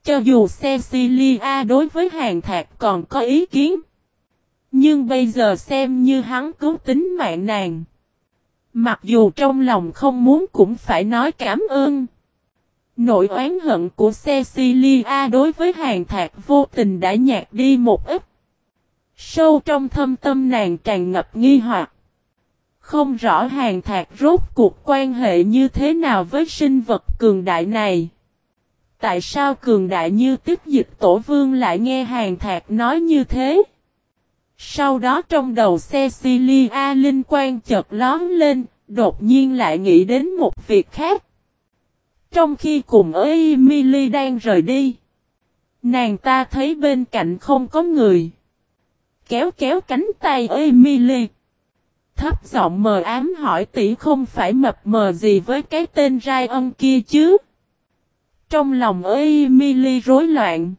Cho dù Cecilia đối với Hàn Thạc còn có ý kiến, nhưng bây giờ xem như hắn cứu tính mạng nàng. Mặc dù trong lòng không muốn cũng phải nói cảm ơn. Nỗi oán hận của Cecilia đối với Hàn Thạc vô tình đã nhạt đi một ít. Sâu trong thâm tâm nàng tràn ngập nghi hoặc. Không rõ Hàn Thạc rốt cuộc quan hệ như thế nào với sinh vật cường đại này. Tại sao cường đại như Tiếp Dịch Tổ Vương lại nghe Hàn Thạc nói như thế? Sau đó trong đầu Cecilia linh quang chợt lóe lên, đột nhiên lại nghĩ đến một việc khác. Trong khi cùng Emily đang rời đi, nàng ta thấy bên cạnh không có người. Kéo kéo cánh tay Emily, thấp giọng mờ ám hỏi tỷ không phải mập mờ gì với cái tên Ryan kia chứ? Trong lòng Emily rối loạn,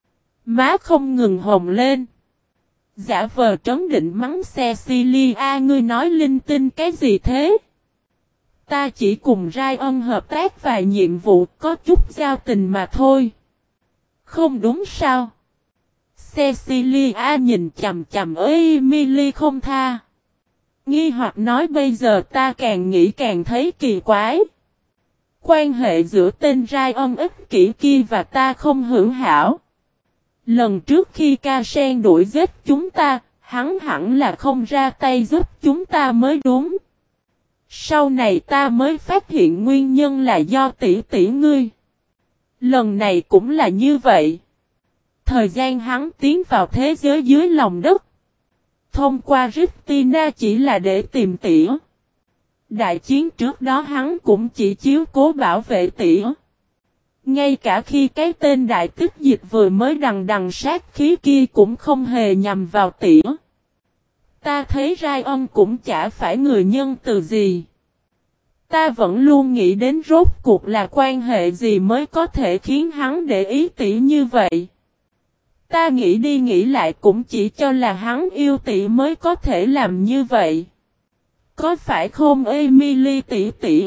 má không ngừng hồng lên. Giả vờ trấn định mắng Cecilia, ngươi nói linh tinh cái gì thế? Ta chỉ cùng Ryan hợp tác vài nhiệm vụ có chút giao tình mà thôi. Không đúng sao? Cecilia nhìn chằm chằm Emily không tha. Nghi hoặc nói bây giờ ta càng nghĩ càng thấy kỳ quái. Quan hệ giữa tên Ryan ích kỷ kia và ta không hữu hảo. Lần trước khi Ca Sen đuổi giết chúng ta, hắn hẳn là không ra tay giúp chúng ta mới đúng. Sau này ta mới phát hiện nguyên nhân là do tỷ tỷ ngươi. Lần này cũng là như vậy. Thời gian hắn tiến vào thế giới dưới lòng đất. Thông qua Christina chỉ là để tìm tỷ. Đại chiến trước đó hắn cũng chỉ chiếu cố bảo vệ tỷ. Ngay cả khi cái tên Đại Tích Dịch vừa mới đằng đằng sát khí kia cũng không hề nhằm vào tỷ. Ta thấy Ryan cũng chả phải người nhân từ gì. Ta vẫn luôn nghĩ đến rốt cuộc là quan hệ gì mới có thể khiến hắn để ý tỷ như vậy. Ta nghĩ đi nghĩ lại cũng chỉ cho là hắn yêu tỷ mới có thể làm như vậy. Có phải không Emily tỷ tỷ?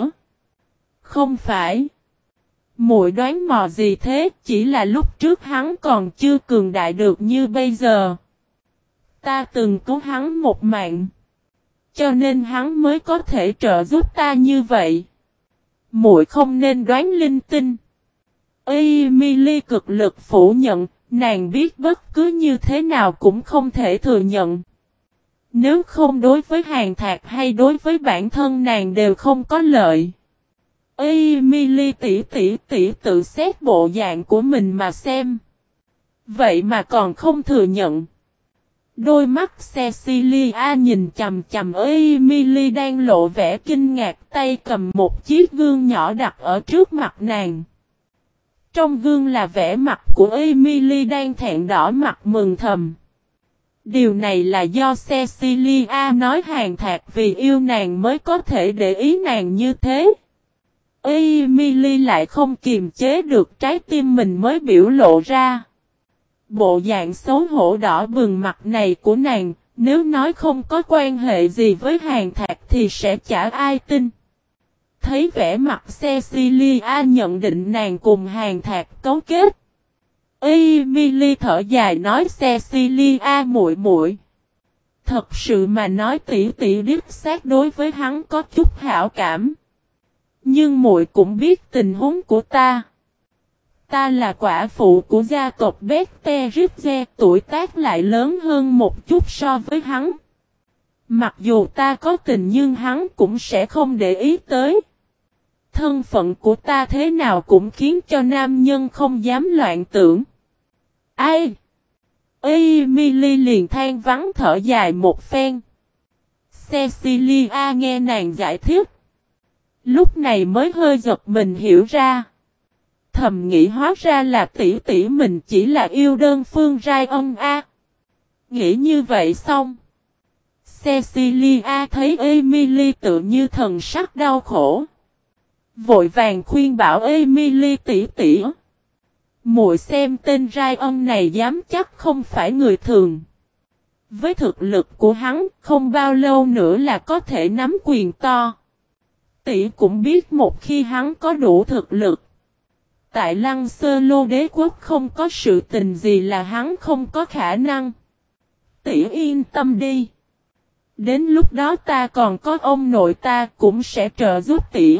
Không phải. Muội đoán mò gì thế, chỉ là lúc trước hắn còn chưa cường đại được như bây giờ. Ta từng cứu hắn một mạng. Cho nên hắn mới có thể trợ giúp ta như vậy. Muội không nên đoán linh tinh. Emily cực lực phủ nhận, nàng biết bất cứ như thế nào cũng không thể thừa nhận. Nếu không đối với Hàn Thạc hay đối với bản thân nàng đều không có lợi. Emily tỷ tự xét bộ dạng của mình mà xem. Vậy mà còn không thừa nhận. Đôi mắt Cecilia nhìn chằm chằm Emily đang lộ vẻ kinh ngạc, tay cầm một chiếc gương nhỏ đặt ở trước mặt nàng. Trong gương là vẻ mặt của Emily đang thẹn đỏ mặt mừng thầm. Điều này là do Cecilia nói Hàn Thạc vì yêu nàng mới có thể để ý nàng như thế. Emily lại không kiềm chế được trái tim mình mới biểu lộ ra. Bộ dạng xấu hổ đỏ bừng mặt này của nàng, nếu nói không có quan hệ gì với Hàn Thạc thì sẽ chả ai tin. Thấy vẻ mặt Cecilia nhận định nàng cùng Hàn Thạc cấu kết. Emily thở dài nói Cecilia muội muội. Thật sự mà nói tỷ tỷ đích xác đối với hắn có chút hảo cảm. Nhưng muội cũng biết tình huống của ta. Ta là quả phụ của gia tộc Betteridge, tuổi tác lại lớn hơn một chút so với hắn. Mặc dù ta có tình nhưng hắn cũng sẽ không để ý tới. Thân phận của ta thế nào cũng khiến cho nam nhân không dám loạn tưởng. Ai? Emily liền than vắng thở dài một phen. Cecilia nghe nàng giải thích. Lúc này mới hơi giật mình hiểu ra. Thầm nghĩ hóa ra là tỷ tỷ mình chỉ là yêu đơn phương Ryan a. Nghĩ như vậy xong. Cecilia thấy Emily tự như thần sắc đau khổ. Vội vàng khuyên bảo Emily tỷ tỷ. Muội xem tên Ryan này dám chắc không phải người thường. Với thực lực của hắn không bao lâu nữa là có thể nắm quyền to. Tỷ cũng biết một khi hắn có đủ thực lực. tại Lăng Sơ Lô Đế Quốc không có sự tình gì là hắn không có khả năng. Tỷ yên tâm đi. Đến lúc đó ta còn có ông nội ta cũng sẽ trợ giúp tỷ.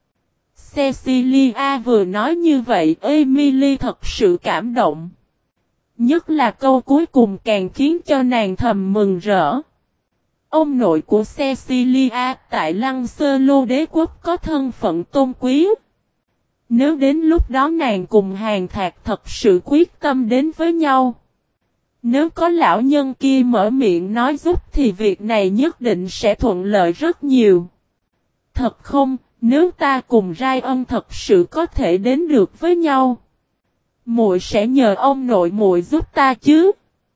Cecilia vừa nói như vậy, Emily thật sự cảm động. Nhất là câu cuối cùng càng khiến cho nàng thầm mừng rỡ. Ông nội của Cecilia tại Lăng Sơ Lô Đế Quốc có thân phận tôn quý. Nếu đến lúc đó nàng cùng Hàn Thạc thật sự quyết tâm đến với nhau. Nếu có lão nhân kia mở miệng nói giúp thì việc này nhất định sẽ thuận lợi rất nhiều. Thật không, nếu ta cùng Ryan thật sự có thể đến được với nhau. Muội sẽ nhờ ông nội muội giúp ta chứ.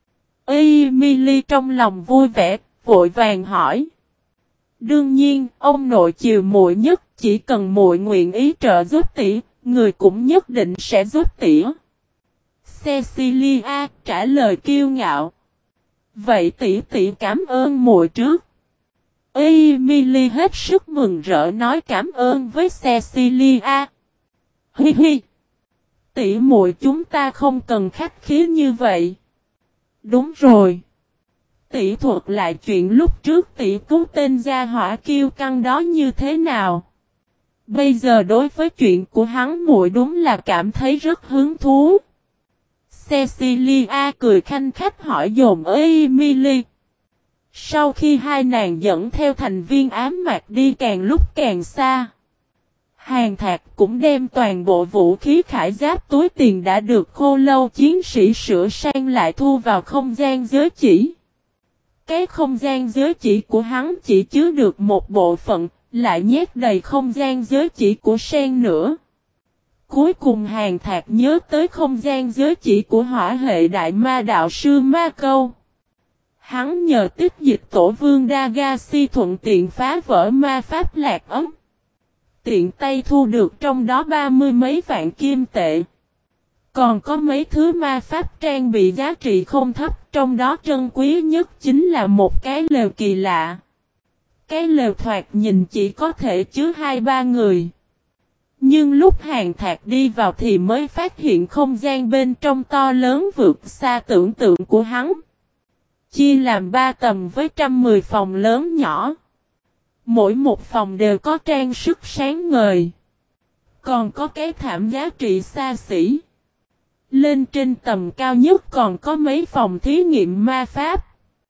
Emily trong lòng vui vẻ, vội vàng hỏi. Đương nhiên, ông nội chiều muội nhất, chỉ cần muội nguyện ý trợ giúp tỷ, người cũng nhất định sẽ giúp tỷ. Cecilia trả lời kiêu ngạo. Vậy tỷ tỷ cảm ơn muội trước. Emily hết sức mừng rỡ nói cảm ơn với Cecilia. Hi hi. Tỷ muội chúng ta không cần khách khí như vậy. Đúng rồi. Tỷ thuật lại chuyện lúc trước tỷ cứu tên gia hỏa kiêu căng đó như thế nào. Bây giờ đối với chuyện của hắn muội đúng là cảm thấy rất hứng thú. Cecilia cười khanh khách hỏi dồn Emily. Sau khi hai nàng dẫn theo thành viên ám mạc đi càng lúc càng xa. Hàn Thạc cũng đem toàn bộ vũ khí khải giáp túi tiền đã được khô lâu chiến sĩ sửa sang lại thu vào không gian giới chỉ. Cái không gian giới chỉ của hắn chỉ chứa được một bộ phận, lại nhét đầy không gian giới chỉ của sen nữa. Cuối cùng Hàn Thạc nhớ tới không gian giới chỉ của hỏa hệ đại ma đạo sư Ma Câu. Hắn nhờ tích dịch tổ vương Dagashi thuận tiện phá vỡ ma pháp lạc ấm. Tiện tay thu được trong đó 30 mấy vạn kim tệ. Còn có mấy thứ ma pháp trang bị giá trị không thấp, trong đó trân quý nhất chính là một cái lều kỳ lạ. Cái lều thoạt nhìn chỉ có thể chứa 2-3 người. Nhưng lúc Hàn Thạc đi vào thì mới phát hiện không gian bên trong to lớn vượt xa tưởng tượng của hắn. Chia làm 3 tầng với 110 phòng lớn nhỏ. Mỗi một phòng đều có trang sức sáng ngời. Còn có cái thảm giá trị xa xỉ. Lên trên tầng cao nhất còn có mấy phòng thí nghiệm ma pháp.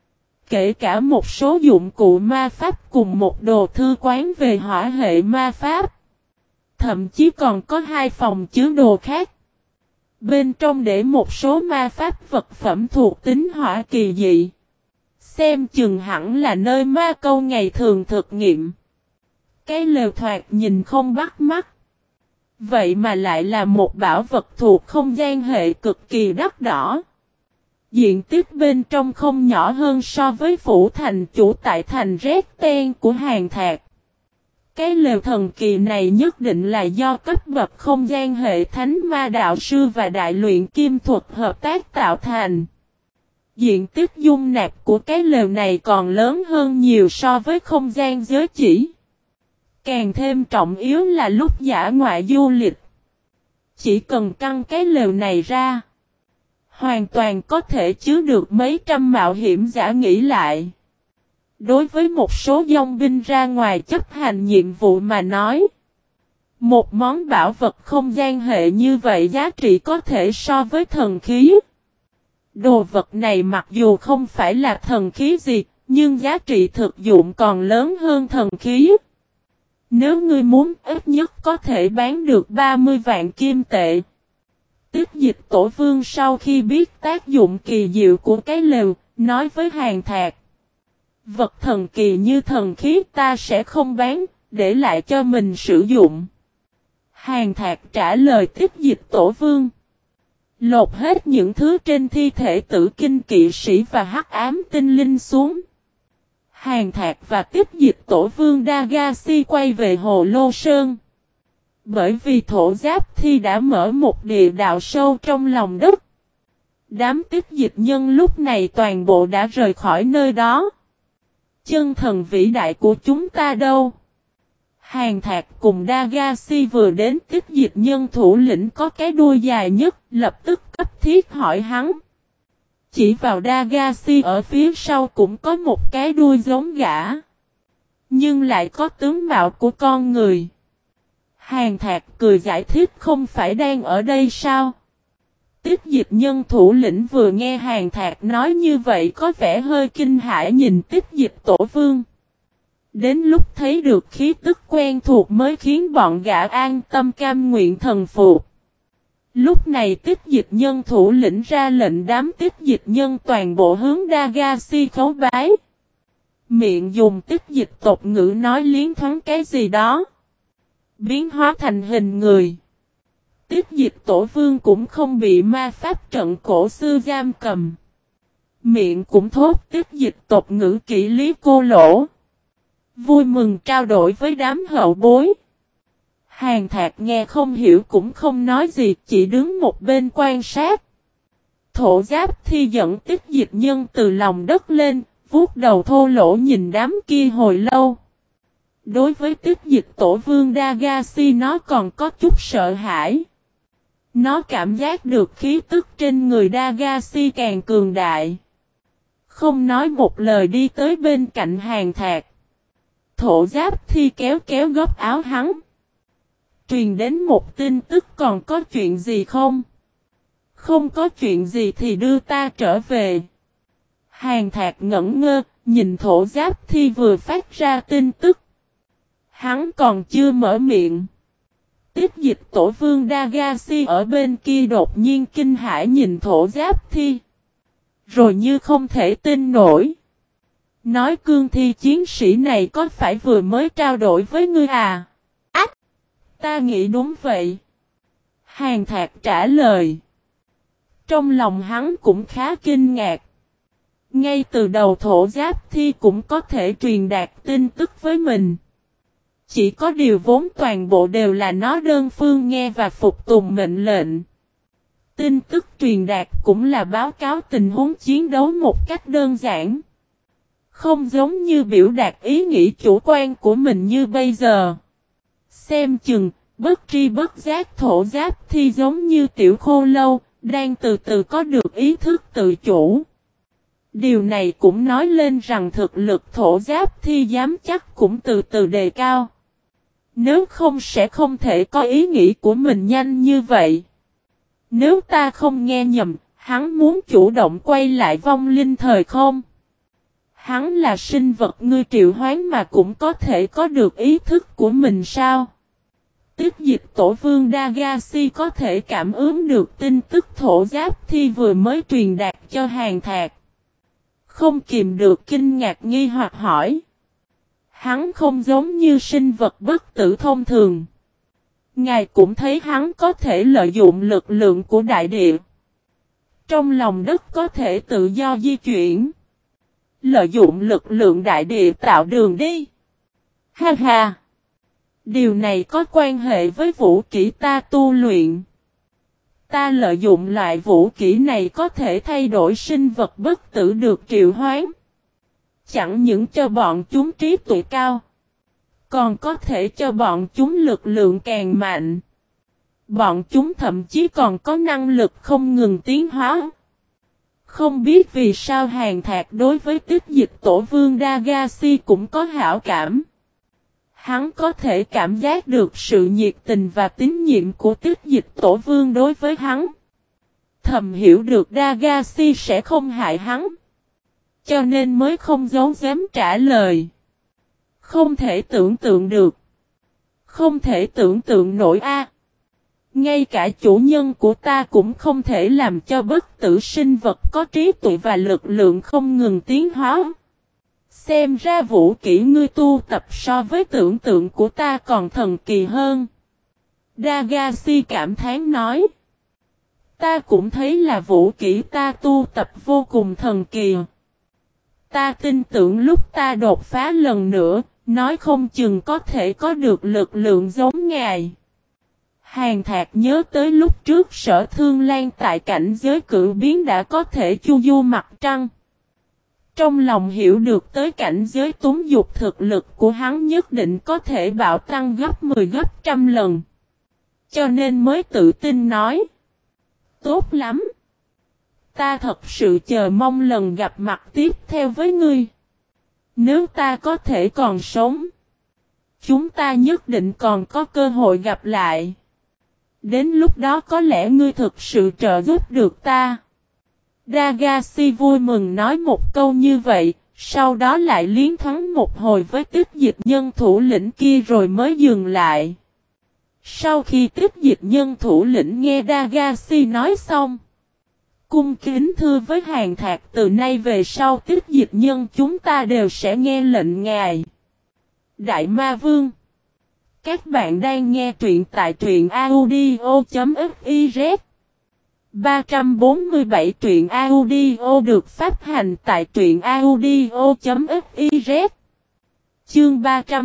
Kể cả một số dụng cụ ma pháp cùng một đồ thư quán về hỏa hệ ma pháp. Thậm chí còn có 2 phòng chứa đồ khác. Bên trong để một số ma pháp vật phẩm thuộc tính hỏa kỳ dị. Xem chừng hẳn là nơi Ma Câu ngày thường thực nghiệm. Cái lều thoạt nhìn không bắt mắt. Vậy mà lại là một bảo vật thuộc không gian hệ cực kỳ đắt đỏ. Diện tích bên trong không nhỏ hơn so với phủ thành chủ tại thành Red Ten của Hàn Thạc. Cái lều thần kỳ này nhất định là do cấp bậc không gian hệ thánh ma đạo sư và đại luyện kim thuật hợp tác tạo thành. Diện tích dung nạp của cái lều này còn lớn hơn nhiều so với không gian giới chỉ. Càng thêm trọng yếu là lúc dã ngoại du lịch. Chỉ cần căng cái lều này ra. Hoàn toàn có thể chứa được mấy trăm mạo hiểm giả nghỉ lại. Đối với một số dòng binh ra ngoài chấp hành nhiệm vụ mà nói. Một món bảo vật không gian hệ như vậy giá trị có thể so với thần khí. Đồ vật này mặc dù không phải là thần khí gì, nhưng giá trị thực dụng còn lớn hơn thần khí. Nếu ngươi muốn ít nhất có thể bán được 30 vạn kim tệ. Tích dịch tổ vương sau khi biết tác dụng kỳ diệu của cái lều, nói với Hàn Thạc. Vật thần kỳ như thần khí ta sẽ không bán, để lại cho mình sử dụng. Hàn Thạc trả lời tích dịch tổ vương. Lột hết những thứ trên thi thể tử kinh kỵ sĩ và hắc ám tinh linh xuống. Hàn Thạc và tích dịch tổ vương Dagashi quay về Hồ Lô Sơn. Bởi vì thổ giáp thi đã mở một địa đạo sâu trong lòng đất. Đám tích dịch nhân lúc này toàn bộ đã rời khỏi nơi đó. Chân thần vĩ đại của chúng ta đâu? Hàn Thạc cùng Dagashi vừa đến, Tích Dịch Nhân thủ lĩnh có cái đuôi dài nhất, lập tức cấp thiết hỏi hắn. Chỉ vào Dagashi ở phía sau cũng có một cái đuôi giống gã, nhưng lại có tướng mạo của con người. Hàn Thạc cười giải thích, không phải đang ở đây sao? Tích Dịch Nhân thủ lĩnh vừa nghe Hàn Thạc nói như vậy có vẻ hơi kinh hãi nhìn Tích Dịch Tổ Vương. Đến lúc thấy được khí tức quen thuộc mới khiến bọn gã an tâm cam nguyện thần phục. Lúc này Tích Dịch Nhân thủ lĩnh ra lệnh đám Tích Dịch Nhân toàn bộ hướng Dagashi khấu bái. Miệng dùng Tích Dịch tộc ngữ nói liến thoáng cái gì đó, biến hóa thành hình người. Tích Dịch Tổ Vương cũng không bị ma pháp trận cổ xưa giam cầm. Miệng cũng thốt Tích Dịch tộc ngữ kỹ lý cô lỗ. Vui mừng trao đổi với đám hậu bối. Hàn Thạc nghe không hiểu cũng không nói gì, chỉ đứng một bên quan sát. Thổ Giáp Thi dẫn Tích Dịch Nhân từ lòng đất lên, vuốt đầu thô lỗ nhìn đám kia hồi lâu. Đối với Tích Dịch Tổ Vương Dagashi nó còn có chút sợ hãi. Nó cảm giác được khí tức trên người Dagashi càng cường đại. Không nói một lời đi tới bên cạnh Hàn Thạc. Thổ Giáp Thi kéo kéo góc áo hắn. Truyền đến một tin tức, còn có chuyện gì không? Không có chuyện gì thì đưa ta trở về. Hàn Thạc ngẩn ngơ, nhìn Thổ Giáp Thi vừa phát ra tin tức. Hắn còn chưa mở miệng. Tích Dịch Tổ Vương Dagashi ở bên kia đột nhiên kinh hãi nhìn Thổ Giáp Thi. Rồi như không thể tin nổi. Nói cương thi chiến sĩ này có phải vừa mới trao đổi với ngươi à? Ách! Ta nghĩ đúng vậy. Hàn Thạc trả lời. Trong lòng hắn cũng khá kinh ngạc. Ngay từ đầu Thổ Giáp Thi cũng có thể truyền đạt tin tức với mình. Chỉ có điều vốn toàn bộ đều là nó đơn phương nghe và phục tùng mệnh lệnh. Tin tức truyền đạt cũng là báo cáo tình huống chiến đấu một cách đơn giản. Không giống như biểu đạt ý nghĩ chủ quan của mình như bây giờ. Xem chừng, bất tri bất giác Thổ Giáp Thi giống như tiểu khô lâu, đang từ từ có được ý thức tự chủ. Điều này cũng nói lên rằng thực lực Thổ Giáp Thi dám chắc cũng từ từ đề cao. Nếu không sẽ không thể có ý nghĩ của mình nhanh như vậy. Nếu ta không nghe nhầm, hắn muốn chủ động quay lại vong linh thời không? Hắn là sinh vật ngươi triệu hoán mà cũng có thể có được ý thức của mình sao? Tích Dịch Tổ Vương Dagashi có thể cảm ứng được tin tức Thổ Giáp Thi vừa mới truyền đạt cho Hàn Thạc. Không kìm được kinh ngạc nghi hoặc hỏi. Hắn không giống như sinh vật bất tử thông thường. Ngài cũng thấy hắn có thể lợi dụng lực lượng của đại địa. Trong lòng đất có thể tự do di chuyển. Lợi dụng lực lượng đại địa tạo đường đi. Ha ha! Điều này có quan hệ với vũ kỹ ta tu luyện. Ta lợi dụng loại vũ kỹ này có thể thay đổi sinh vật bất tử được triệu hoán. Chẳng những cho bọn chúng trí tuệ cao, còn có thể cho bọn chúng lực lượng càng mạnh. Bọn chúng thậm chí còn có năng lực không ngừng tiến hóa. Không biết vì sao Hàn Thạc đối với Tích Dịch Tổ Vương Dagashi cũng có hảo cảm. Hắn có thể cảm giác được sự nhiệt tình và tín nhiệm của Tích Dịch Tổ Vương đối với hắn. Thầm hiểu được Dagashi sẽ không hại hắn. Cho nên mới không giấu giếm trả lời. Không thể tưởng tượng được. Không thể tưởng tượng nổi a. Ngay cả chủ nhân của ta cũng không thể làm cho bất tử sinh vật có trí tuệ và lực lượng không ngừng tiến hóa. Xem ra vũ kỹ ngươi tu tập so với tưởng tượng của ta còn thần kỳ hơn. Dagashi cảm thán nói. Ta cũng thấy là vũ kỹ ta tu tập vô cùng thần kỳ. Ta tin tưởng lúc ta đột phá lần nữa, nói không chừng có thể có được lực lượng giống ngài. Hàn Thạc nhớ tới lúc trước Sở Thương Lan tại cảnh giới cự biến đã có thể chu du mặt trăng. Trong lòng hiểu được tới cảnh giới túng dục thực lực của hắn nhất định có thể bạo tăng gấp 10 gấp trăm lần. Cho nên mới tự tin nói. Tốt lắm. Ta thật sự chờ mong lần gặp mặt tiếp theo với ngươi. Nếu ta có thể còn sống, chúng ta nhất định còn có cơ hội gặp lại. Đến lúc đó có lẽ ngươi thực sự trợ giúp được ta. Dagashi vui mừng nói một câu như vậy, sau đó lại liến thoáng một hồi với Tích Dịch Nhân thủ lĩnh kia rồi mới dừng lại. Sau khi Tích Dịch Nhân thủ lĩnh nghe Dagashi nói xong, cung kính thưa với Hàn Thạc, từ nay về sau Tích Dịch Nhân chúng ta đều sẽ nghe lệnh ngài. Đại Ma Vương. Các bạn đang nghe truyện tại truyện audio.fiz. 347 truyện audio được phát hành tại truyện audio.fiz. Chương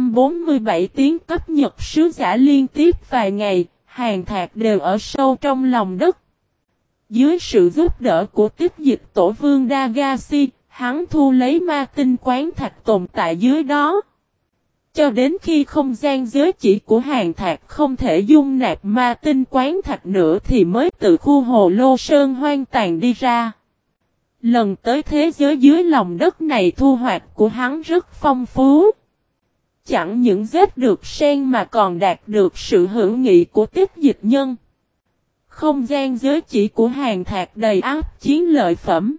347 tiến cấp Nhật sứ giả. Liên tiếp vài ngày, Hàn Thạc đều ở sâu trong lòng đất. Dưới sự giúp đỡ của Tích Dịch Tổ Vương Dagashi, hắn thu lấy ma tinh quán thạch tồn tại dưới đó. Cho đến khi không gian giới chỉ của Hàn Thạc không thể dung nạp ma tinh quán thạch nữa thì mới từ khu hồ lô sơn hoang tàn đi ra. Lần tới thế giới dưới lòng đất này thu hoạch của hắn rất phong phú. Chẳng những giết được sen mà còn đạt được sự hữu nghị của Tích Dịch Nhân. Không gian giới chỉ của Hàn Thạc đầy ắp chiến lợi phẩm.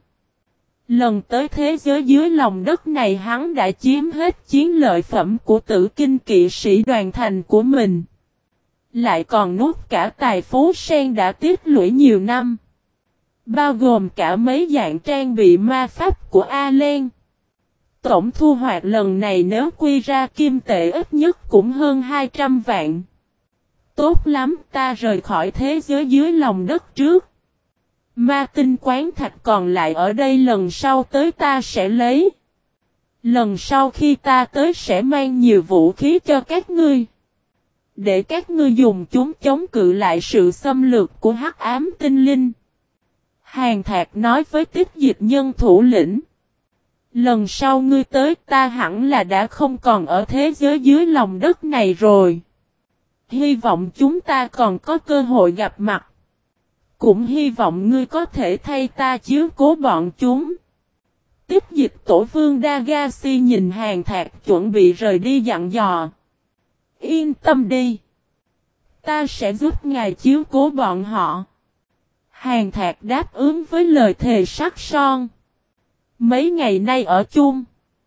Lần tới thế giới dưới lòng đất này hắn đã chiếm hết chiến lợi phẩm của Tử Kinh kỵ sĩ đoàn thành của mình. Lại còn nuốt cả tài phú sen đã tích lũy nhiều năm. Bao gồm cả mấy dạng trang bị ma pháp của Alen. Tổng thu hoạch lần này nếu quy ra kim tệ ít nhất cũng hơn 200 vạn. Tốt lắm, ta rời khỏi thế giới dưới lòng đất trước. Ma tinh quán thạch còn lại ở đây lần sau tới ta sẽ lấy. Lần sau khi ta tới sẽ mang nhiều vũ khí cho các ngươi. Để các ngươi dùng chúng chống cự lại sự xâm lược của hắc ám tinh linh. Hàn Thạc nói với Tích Dịch Nhân thủ lĩnh. Lần sau ngươi tới ta hẳn là đã không còn ở thế giới dưới lòng đất này rồi. Hy vọng chúng ta còn có cơ hội gặp mặt. Cũng hy vọng ngươi có thể thay ta chiếu cố bọn chúng. Tích Dịch Tổ Vương Dagashi nhìn Hàn Thạc chuẩn bị rời đi dặn dò. Yên tâm đi. Ta sẽ giúp ngài chiếu cố bọn họ. Hàn Thạc đáp ứng với lời thề sắt son. Mấy ngày nay ở chung,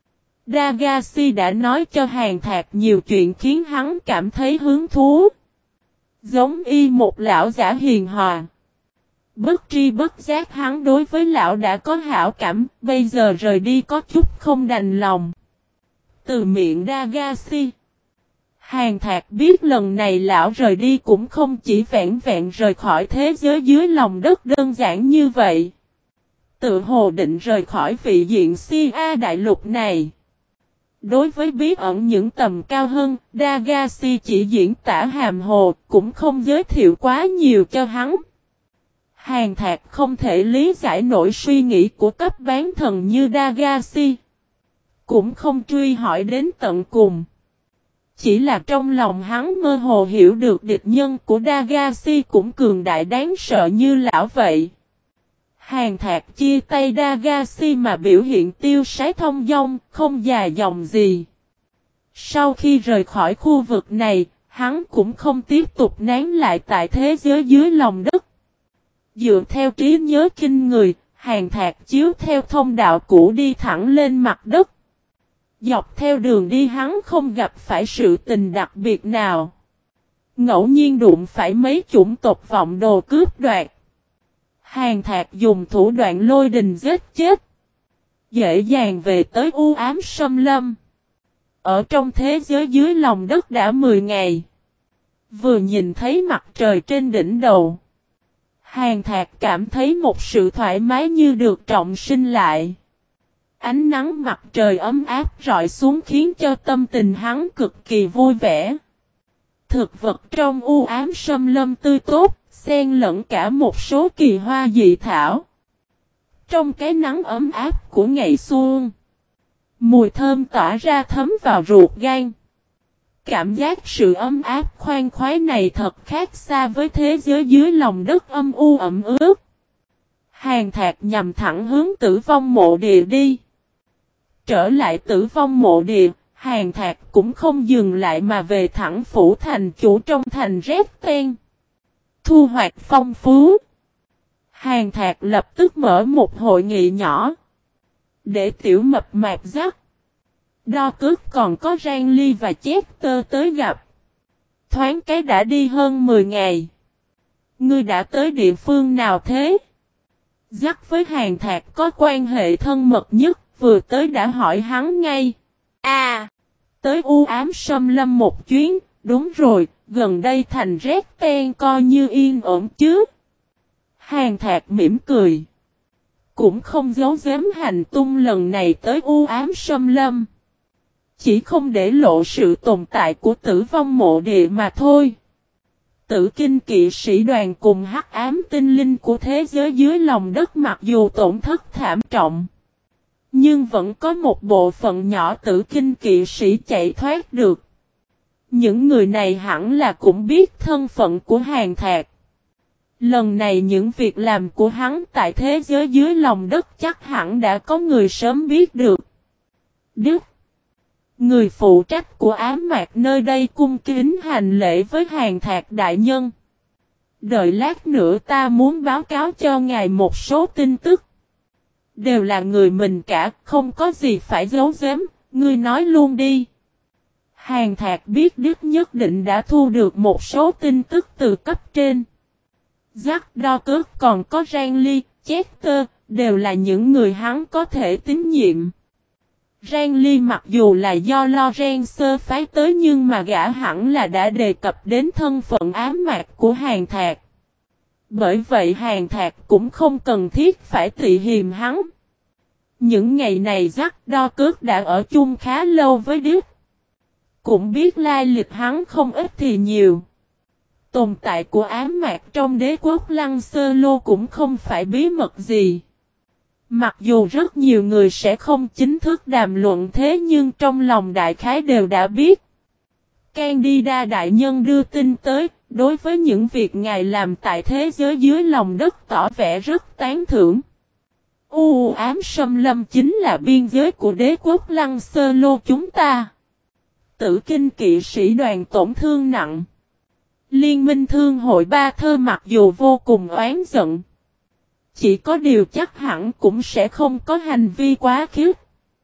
Dagashi đã nói cho Hàn Thạc nhiều chuyện khiến hắn cảm thấy hứng thú. Giống y một lão giả hiền hòa. Bất tri bất giác hắn đối với lão đã có hảo cảm, bây giờ rời đi có chút không đành lòng. Từ miệng Dagashi, Hàn Thạc biết lần này lão rời đi cũng không chỉ vẹn vẹn rời khỏi thế giới dưới lòng đất đơn giản như vậy. Tự hồ định rời khỏi vị diện Sia đại lục này. Đối với bí ẩn những tầm cao hơn, Dagashi chỉ diễn tả hàm hồ, cũng không giới thiệu quá nhiều cho hắn. Hàn Thạc không thể lý giải nổi suy nghĩ của cấp bán thần như Dagashi. Cũng không truy hỏi đến tận cùng. Chỉ là trong lòng hắn mơ hồ hiểu được địch nhân của Dagashi cũng cường đại đáng sợ như lão vậy. Hàn Thạc chia tay Dagashi mà biểu hiện tiêu sái thông dong, không dài dòng gì. Sau khi rời khỏi khu vực này, hắn cũng không tiếp tục nán lại tại thế giới dưới lòng đất. Dựa theo trí nhớ kinh người, Hàn Thạc chiếu theo thông đạo cũ đi thẳng lên mặt đất. Dọc theo đường đi hắn không gặp phải sự tình đặc biệt nào. Ngẫu nhiên đụng phải mấy chủng tộc vọng đồ cướp đoạt. Hàn Thạc dùng thủ đoạn lôi đình giết chết. Dễ dàng về tới u ám xâm lâm. Ở trong thế giới dưới lòng đất đã 10 ngày. Vừa nhìn thấy mặt trời trên đỉnh đầu. Hàn Thạc cảm thấy một sự thoải mái như được trọng sinh lại. Ánh nắng mặt trời ấm áp rọi xuống khiến cho tâm tình hắn cực kỳ vui vẻ. Thực vật trong u ám xâm lâm tươi tốt, xen lẫn cả một số kỳ hoa dị thảo. Trong cái nắng ấm áp của ngày xuân, Mùi thơm tỏa ra thấm vào ruột gan. Cảm giác sự ấm áp khoan khoái này thật khác xa với thế giới dưới lòng đất âm u ẩm ướt. Hàn Thạc nhằm thẳng hướng Tử Vong Mộ Địa đi. Trở lại Tử Vong Mộ Địa, Hàn Thạc cũng không dừng lại mà về thẳng phủ thành chủ trong thành Rét Ten. Thu hoạch phong phú. Hàn Thạc lập tức mở một hội nghị nhỏ. Để tiểu mập mạp dắt. Đo cước còn có Rang Ly và Chester tới gặp. Thoáng cái đã đi hơn 10 ngày. Ngươi đã tới địa phương nào thế? Dắt với Hàn Thạc có quan hệ thân mật nhất, vừa tới đã hỏi hắn ngay. Tới U Ám Xâm Lâm một chuyến, đúng rồi, gần đây thành Rét Ten coi như yên ổn chứ. Hàn Thạc mỉm cười. Cũng không giấu giếm hành tung lần này tới U Ám Xâm Lâm. Chỉ không để lộ sự tồn tại của Tử Vong Mộ Địa mà thôi. Tử Kinh kỵ sĩ đoàn cùng hắc ám tinh linh của thế giới dưới lòng đất mặc dù tổn thất thảm trọng. Nhưng vẫn có một bộ phận nhỏ Tử Kinh kỵ sĩ chạy thoát được. Những người này hẳn là cũng biết thân phận của Hàn Thạc. Lần này những việc làm của hắn tại thế giới dưới lòng đất chắc hẳn đã có người sớm biết được. Đức, người phụ trách của ám mạc nơi đây cung kính hành lễ với Hàn Thạc đại nhân. Đợi lát nữa ta muốn báo cáo cho ngài một số tin tức. Đều là người mình cả, không có gì phải giấu giếm, ngươi nói luôn đi. Hàn Thạc biết Đức nhất định đã thu được một số tin tức từ cấp trên. Dắt Đo Cước còn có Rang Ly, Chester, đều là những người hắn có thể tín nhiệm. Rang Ly mặc dù là do Lo Ren Sơ phái tới nhưng mà gã hẳn là đã đề cập đến thân phận ám mạc của Hàn Thạc. Bởi vậy Hàn Thạc cũng không cần thiết phải tị hiềm hắn. Những ngày này Dắt Đo Cước đã ở chung khá lâu với Đức. Cũng biết lai lịch hắn không ít thì nhiều. Tồn tại của ám mạc trong đế quốc Lăng Sơ Lô cũng không phải bí mật gì. Mặc dù rất nhiều người sẽ không chính thức đàm luận thế nhưng trong lòng đại khái đều đã biết. Candida đại nhân đưa tin tới, đối với những việc ngài làm tại thế giới dưới lòng đất tỏ vẻ rất tán thưởng. U Ám Xâm Lâm chính là biên giới của đế quốc Lăng Sơ Lô chúng ta. Tử Kinh kỵ sĩ đoàn tổn thương nặng. Liên minh thương hội Ba Thơ mặc dù vô cùng oán giận. Chỉ có điều chắc hẳn cũng sẽ không có hành vi quá khiếp.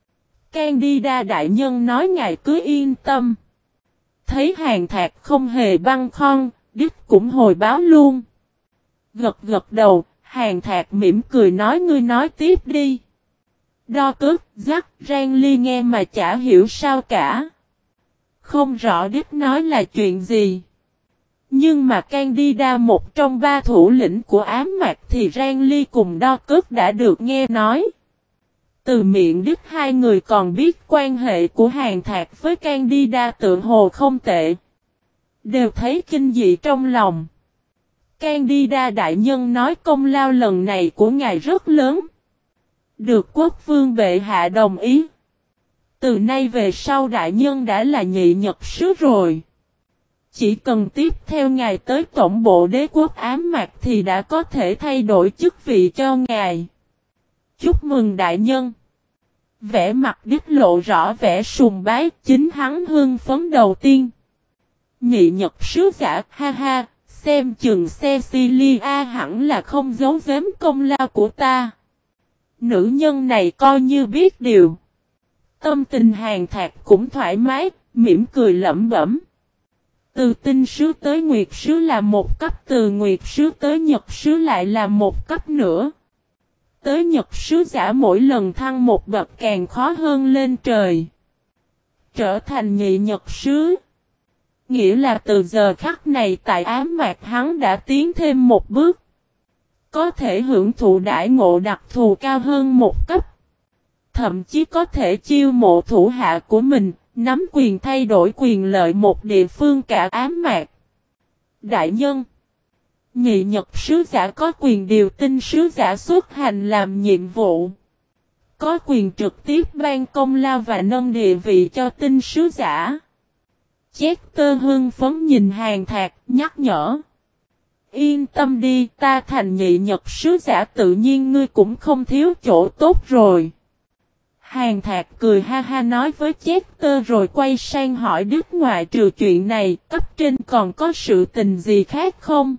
Candida đại nhân nói ngài cứ yên tâm. Thấy Hàn Thạc không hề băn khoăn, Đức cũng hồi báo luôn. Gật gật đầu, Hàn Thạc mỉm cười nói ngươi nói tiếp đi. Đo Cước, Dắt, Rang Ly nghe mà chả hiểu sao cả. Không rõ Đức nói là chuyện gì. Nhưng mà Candida một trong ba thủ lĩnh của ám mạc thì Rang Ly cùng Đo Cước đã được nghe nói. Từ miệng Đức hai người còn biết quan hệ của Hàn Thạc với Candida tự hồ không tệ. Đều thấy kinh dị trong lòng. Candida đại nhân nói công lao lần này của ngài rất lớn. Được quốc vương bệ hạ đồng ý. Từ nay về sau đại nhân đã là nhị nhật sứ rồi. Chỉ cần tiếp theo ngài tới tổng bộ đế quốc ám mạc thì đã có thể thay đổi chức vị cho ngài. Chúc mừng đại nhân. Vẻ mặt Đức lộ rõ vẻ sùng bái, chính hắn hưng phấn đầu tiên. Nhị nhật sứ giả, ha ha, xem chừng Cecilia hẳn là không giấu giếm công lao của ta. Nữ nhân này coi như biết điều. Tâm tình Hàn Thạc cũng thoải mái, mỉm cười lẩm bẩm. Từ tinh sứ tới nguyệt sứ là một cấp, từ nguyệt sứ tới nhật sứ lại là một cấp nữa. Tới nhật sứ giả mỗi lần thăng một bậc càng khó hơn lên trời. Trở thành nhị nhật sứ. Nghĩa là từ giờ khắc này tại ám mạc hắn đã tiến thêm một bước. Có thể hưởng thụ đãi ngộ đặc thù cao hơn một cấp. Thậm chí có thể chiêu mộ thủ hạ của mình, nắm quyền thay đổi quyền lợi một địa phương cả ám mạc. Đại nhân, nhị nhật sứ giả có quyền điều tinh sứ giả xuất hành làm nhiệm vụ. có quyền trực tiếp ban công lao và nâng địa vị cho tinh sứ giả. Chester hưng phấn nhìn Hàn Thạc, nhắc nhở. Yên tâm đi, ta thành nhị nhật sứ giả tự nhiên ngươi cũng không thiếu chỗ tốt rồi. Hàn Thạc cười ha ha nói với Chester rồi quay sang hỏi Đức ngoại trừ chuyện này, cấp trên còn có sự tình gì khác không?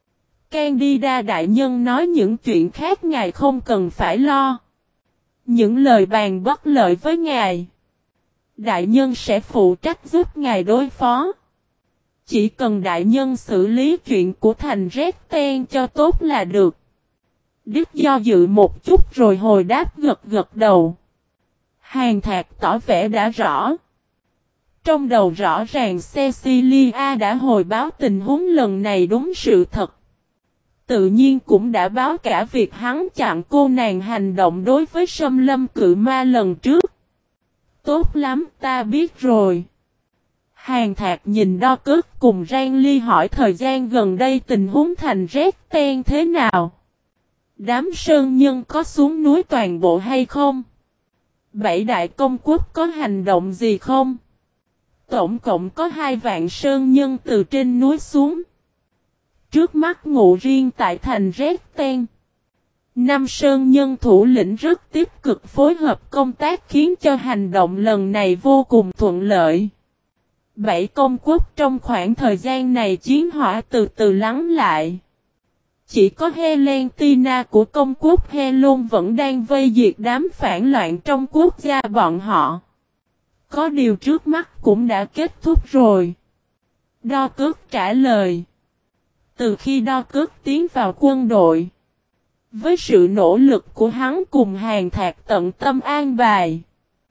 Candida đại nhân nói những chuyện khác ngài không cần phải lo. Những lời bàn bất lợi với ngài, đại nhân sẽ phụ trách giúp ngài đối phó. Chỉ cần đại nhân xử lý chuyện của thành Resten cho tốt là được. Đức do dự một chút rồi hồi đáp gật gật đầu. Hàn Thạc tỏ vẻ đã rõ. Trong đầu rõ ràng Cecilia đã hồi báo tình huống lần này đúng sự thật. Tự nhiên cũng đã báo cả việc hắn chặn cô nàng hành động đối với Sâm Lâm Cự Ma lần trước. Tốt lắm, ta biết rồi. Hàn Thạc nhìn Đo Cước cùng Rang Ly hỏi thời gian gần đây tình huống thành Resten thế nào. Đám sơn nhân có xuống núi toàn bộ hay không? 7 đại công quốc có hành động gì không? Tổng cộng có 2 vạn sơn nhân từ trên núi xuống. Trước mắt ngụ riêng tại thành Resten. 5 sơn nhân thủ lĩnh rất tích cực phối hợp công tác khiến cho hành động lần này vô cùng thuận lợi. 7 công quốc trong khoảng thời gian này chiến hỏa từ từ lắng lại. Chỉ có Helentina của công quốc Helon vẫn đang vây diệt đám phản loạn trong quốc gia bọn họ. Có điều trước mắt cũng đã kết thúc rồi. Đo Cước trả lời. Từ khi Đo Cước tiến vào quân đội, với sự nỗ lực của hắn cùng Hàn Thạc tận tâm an bài,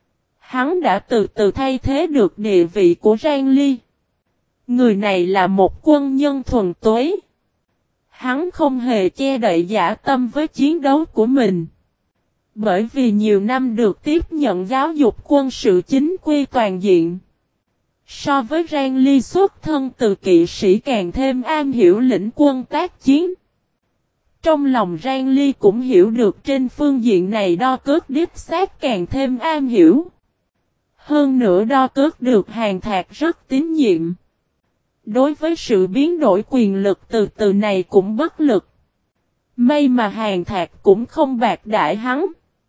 hắn đã từ từ thay thế được địa vị của Rang Ly. Người này là một quân nhân thuần túy. Hắn không hề che đậy dã tâm với chiến đấu của mình. Bởi vì nhiều năm được tiếp nhận giáo dục quân sự chính quy toàn diện. So với Rang Ly xuất thân từ kỵ sĩ càng thêm am hiểu lĩnh quân tác chiến. Trong lòng Rang Ly cũng hiểu được trên phương diện này Đo Cước đích xác càng thêm am hiểu. Hơn nữa Đo Cước được Hàn Thạc rất tín nhiệm. Đối với sự biến đổi quyền lực từ từ này cũng bất lực. May mà Hàn Thạc cũng không bạc đãi hắn.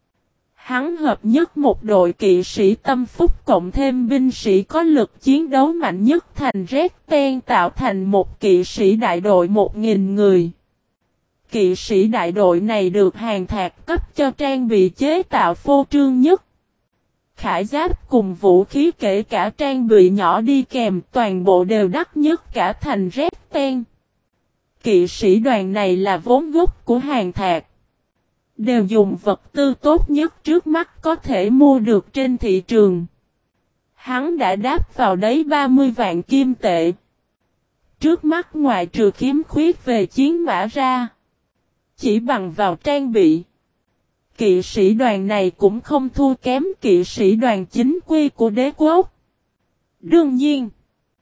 Hắn hợp nhất một đội kỵ sĩ tâm phúc cộng thêm binh sĩ có lực chiến đấu mạnh nhất thành Resten tạo thành một kỵ sĩ đại đội 1000 người. Kỵ sĩ đại đội này được Hàn Thạc cấp cho trang bị chế tạo phô trương nhất. Khải giáp cùng vũ khí kể cả trang bị nhỏ đi kèm toàn bộ đều đắt nhất cả thành Resten. Kỵ sĩ đoàn này là vốn gốc của Hàn Thạc. Đều dùng vật tư tốt nhất trước mắt có thể mua được trên thị trường. Hắn đã đáp vào đấy 30 vạn kim tệ. Trước mắt ngoại trừ khiếm khuyết về chiến mã ra, chỉ bằng vào trang bị, kỵ sĩ đoàn này cũng không thua kém kỵ sĩ đoàn chính quy của đế quốc. Đương nhiên,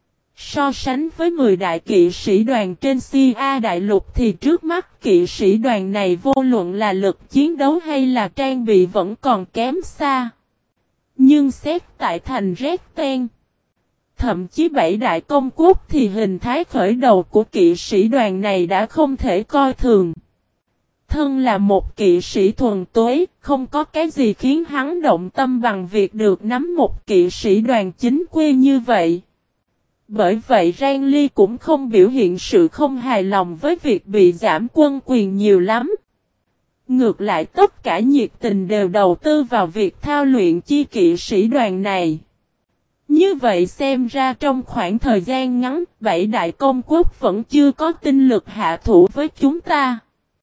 so sánh với 10 đại kỵ sĩ đoàn trên Sia đại lục thì trước mắt kỵ sĩ đoàn này vô luận là lực chiến đấu hay là trang bị vẫn còn kém xa. Nhưng xét tại thành Resten, thậm chí 7 đại công quốc thì hình thái khởi đầu của kỵ sĩ đoàn này đã không thể coi thường. Thân là một kỵ sĩ thuần túy, không có cái gì khiến hắn động tâm bằng việc được nắm một kỵ sĩ đoàn chính quy như vậy. Bởi vậy Rang Ly cũng không biểu hiện sự không hài lòng với việc bị giảm quân quyền nhiều lắm. Ngược lại tất cả nhiệt tình đều đầu tư vào việc thao luyện chi kỵ sĩ đoàn này. Như vậy xem ra trong khoảng thời gian ngắn, 7 đại công quốc vẫn chưa có tinh lực hạ thủ với chúng ta.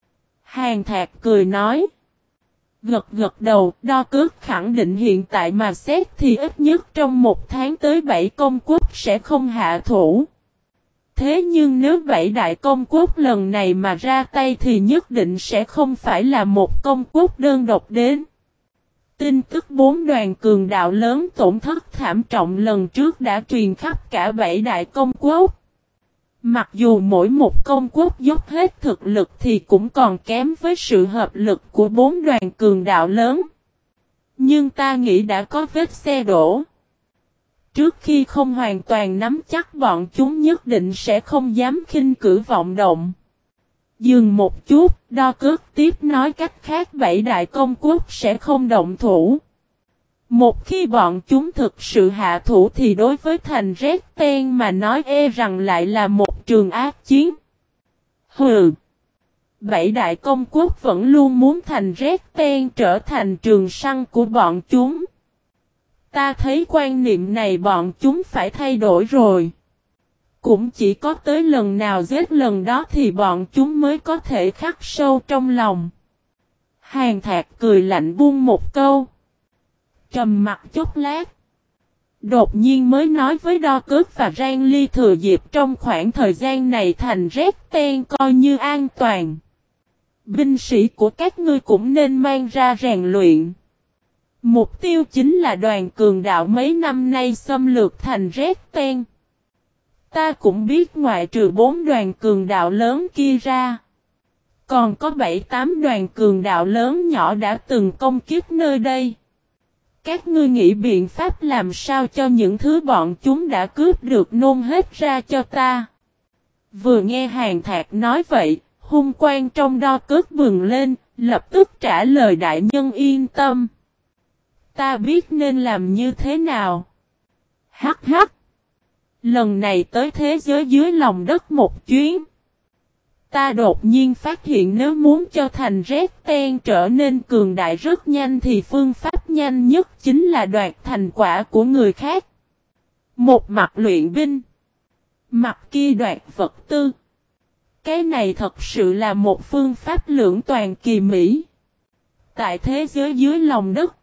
Hàn Thạc cười nói. Gật gật đầu, Đo Cước khẳng định hiện tại mà xét thì ít nhất trong 1 tháng tới 7 công quốc sẽ không hạ thủ. Thế nhưng nếu 7 đại công quốc lần này mà ra tay thì nhất định sẽ không phải là một công quốc đơn độc đến. Tin tức 4 đoàn cường đạo lớn tổn thất thảm trọng lần trước đã truyền khắp cả 7 đại công quốc. Mặc dù mỗi một công quốc dốc hết thực lực thì cũng còn kém với sự hợp lực của 4 đoàn cường đạo lớn. Nhưng ta nghĩ đã có vết xe đổ. Trước khi không hoàn toàn nắm chắc bọn chúng nhất định sẽ không dám khinh cử vọng động. Dừng một chút, Đo Cước tiếp nói cách khác 7 đại công quốc sẽ không động thủ. Một khi bọn chúng thực sự hạ thủ thì đối với thành Rét Ten mà nói rằng lại là một trường ác chiến. Hừ! 7 đại công quốc vẫn luôn muốn thành Rét Ten trở thành trường săn của bọn chúng. Ta thấy quan niệm này bọn chúng phải thay đổi rồi. Cũng chỉ có tới lần nào giết lần đó thì bọn chúng mới có thể khắc sâu trong lòng. Hàn Thạc cười lạnh buông một câu. Trầm mặt chốc lát. Đột nhiên mới nói với Đo Cước và Rang Ly thừa dịp trong khoảng thời gian này thành Rét Ten coi như an toàn. Binh sĩ của các ngươi cũng nên mang ra rèn luyện. Mục tiêu chính là đoàn cường đạo mấy năm nay xâm lược thành Rét Ten. Ta cũng biết ngoại trừ 4 đoàn cường đạo lớn kia ra. Còn có 7-8 đoàn cường đạo lớn nhỏ đã từng công kích nơi đây. Các ngươi nghĩ biện pháp làm sao cho những thứ bọn chúng đã cướp được nôn hết ra cho ta. Vừa nghe Hàn Thạc nói vậy, hung quang trong Đo Cước bừng lên, lập tức trả lời đại nhân yên tâm. Ta biết nên làm như thế nào. Hắc hắc. Lần này tới thế giới dưới lòng đất một chuyến. Ta đột nhiên phát hiện nếu muốn cho thành Rét Ten trở nên cường đại rất nhanh thì phương pháp nhanh nhất chính là đoạt thành quả của người khác. Một mặt luyện binh. Mặt kia đoạt vật tư. Cái này thật sự là một phương pháp lưỡng toàn kỳ mỹ. Tại thế giới dưới lòng đất.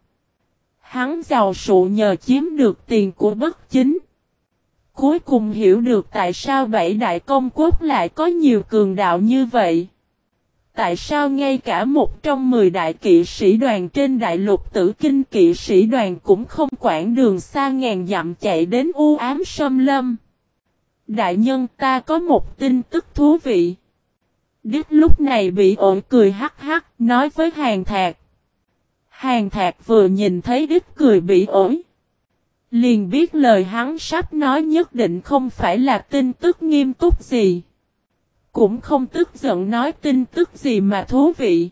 Hắn giàu sụ nhờ chiếm được tiền của bất chính. Cuối cùng hiểu được tại sao 7 đại công quốc lại có nhiều cường đạo như vậy. Tại sao ngay cả một trong 10 đại kỵ sĩ đoàn trên đại lục Tử Kinh kỵ sĩ đoàn cũng không quản đường xa ngàn dặm chạy đến u ám xâm lâm. Đại nhân ta có một tin tức thú vị. Đích lúc này bị ổi cười hắc hắc nói với Hàn Thạc. Hàn Thạc vừa nhìn thấy Đích cười bị ổi. Liền biết lời hắn sắp nói nhất định không phải là tin tức nghiêm túc gì. Cũng không tức giận nói tin tức gì mà thú vị.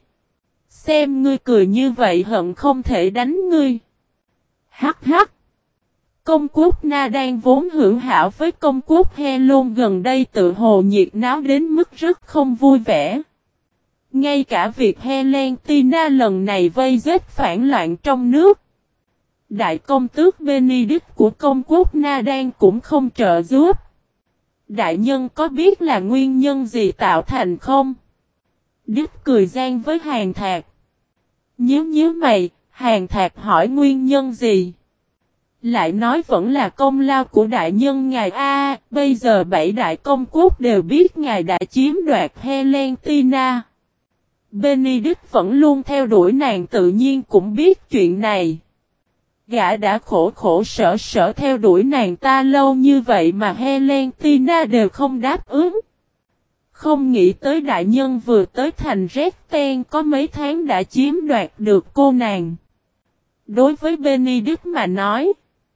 Xem ngươi cười như vậy hận không thể đánh ngươi. Hắc hắc. Công quốc Na đang vốn hữu hảo với công quốc Helôn gần đây tự hồ nhiệt náo đến mức rất không vui vẻ. Ngay cả việc Helena lần này vây giết phản loạn trong nước. Đại công tước Benedict của công quốc Na Đan cũng không trợ giúp. Đại nhân có biết là nguyên nhân gì tạo thành không? Đích cười gian với Hàn Thạc. Nhíu mày, Hàn Thạc hỏi nguyên nhân gì? Lại nói vẫn là công lao của đại nhân ngài A, bây giờ 7 đại công quốc đều biết ngài đã chiếm đoạt Helena. Benedict vẫn luôn theo đuổi nàng tự nhiên cũng biết chuyện này. Gã đã khổ sở theo đuổi nàng ta lâu như vậy mà Helena đều không đáp ứng. Không nghĩ tới đại nhân vừa tới thành Rét Ten có mấy tháng đã chiếm đoạt được cô nàng. Đối với Benedict mà nói,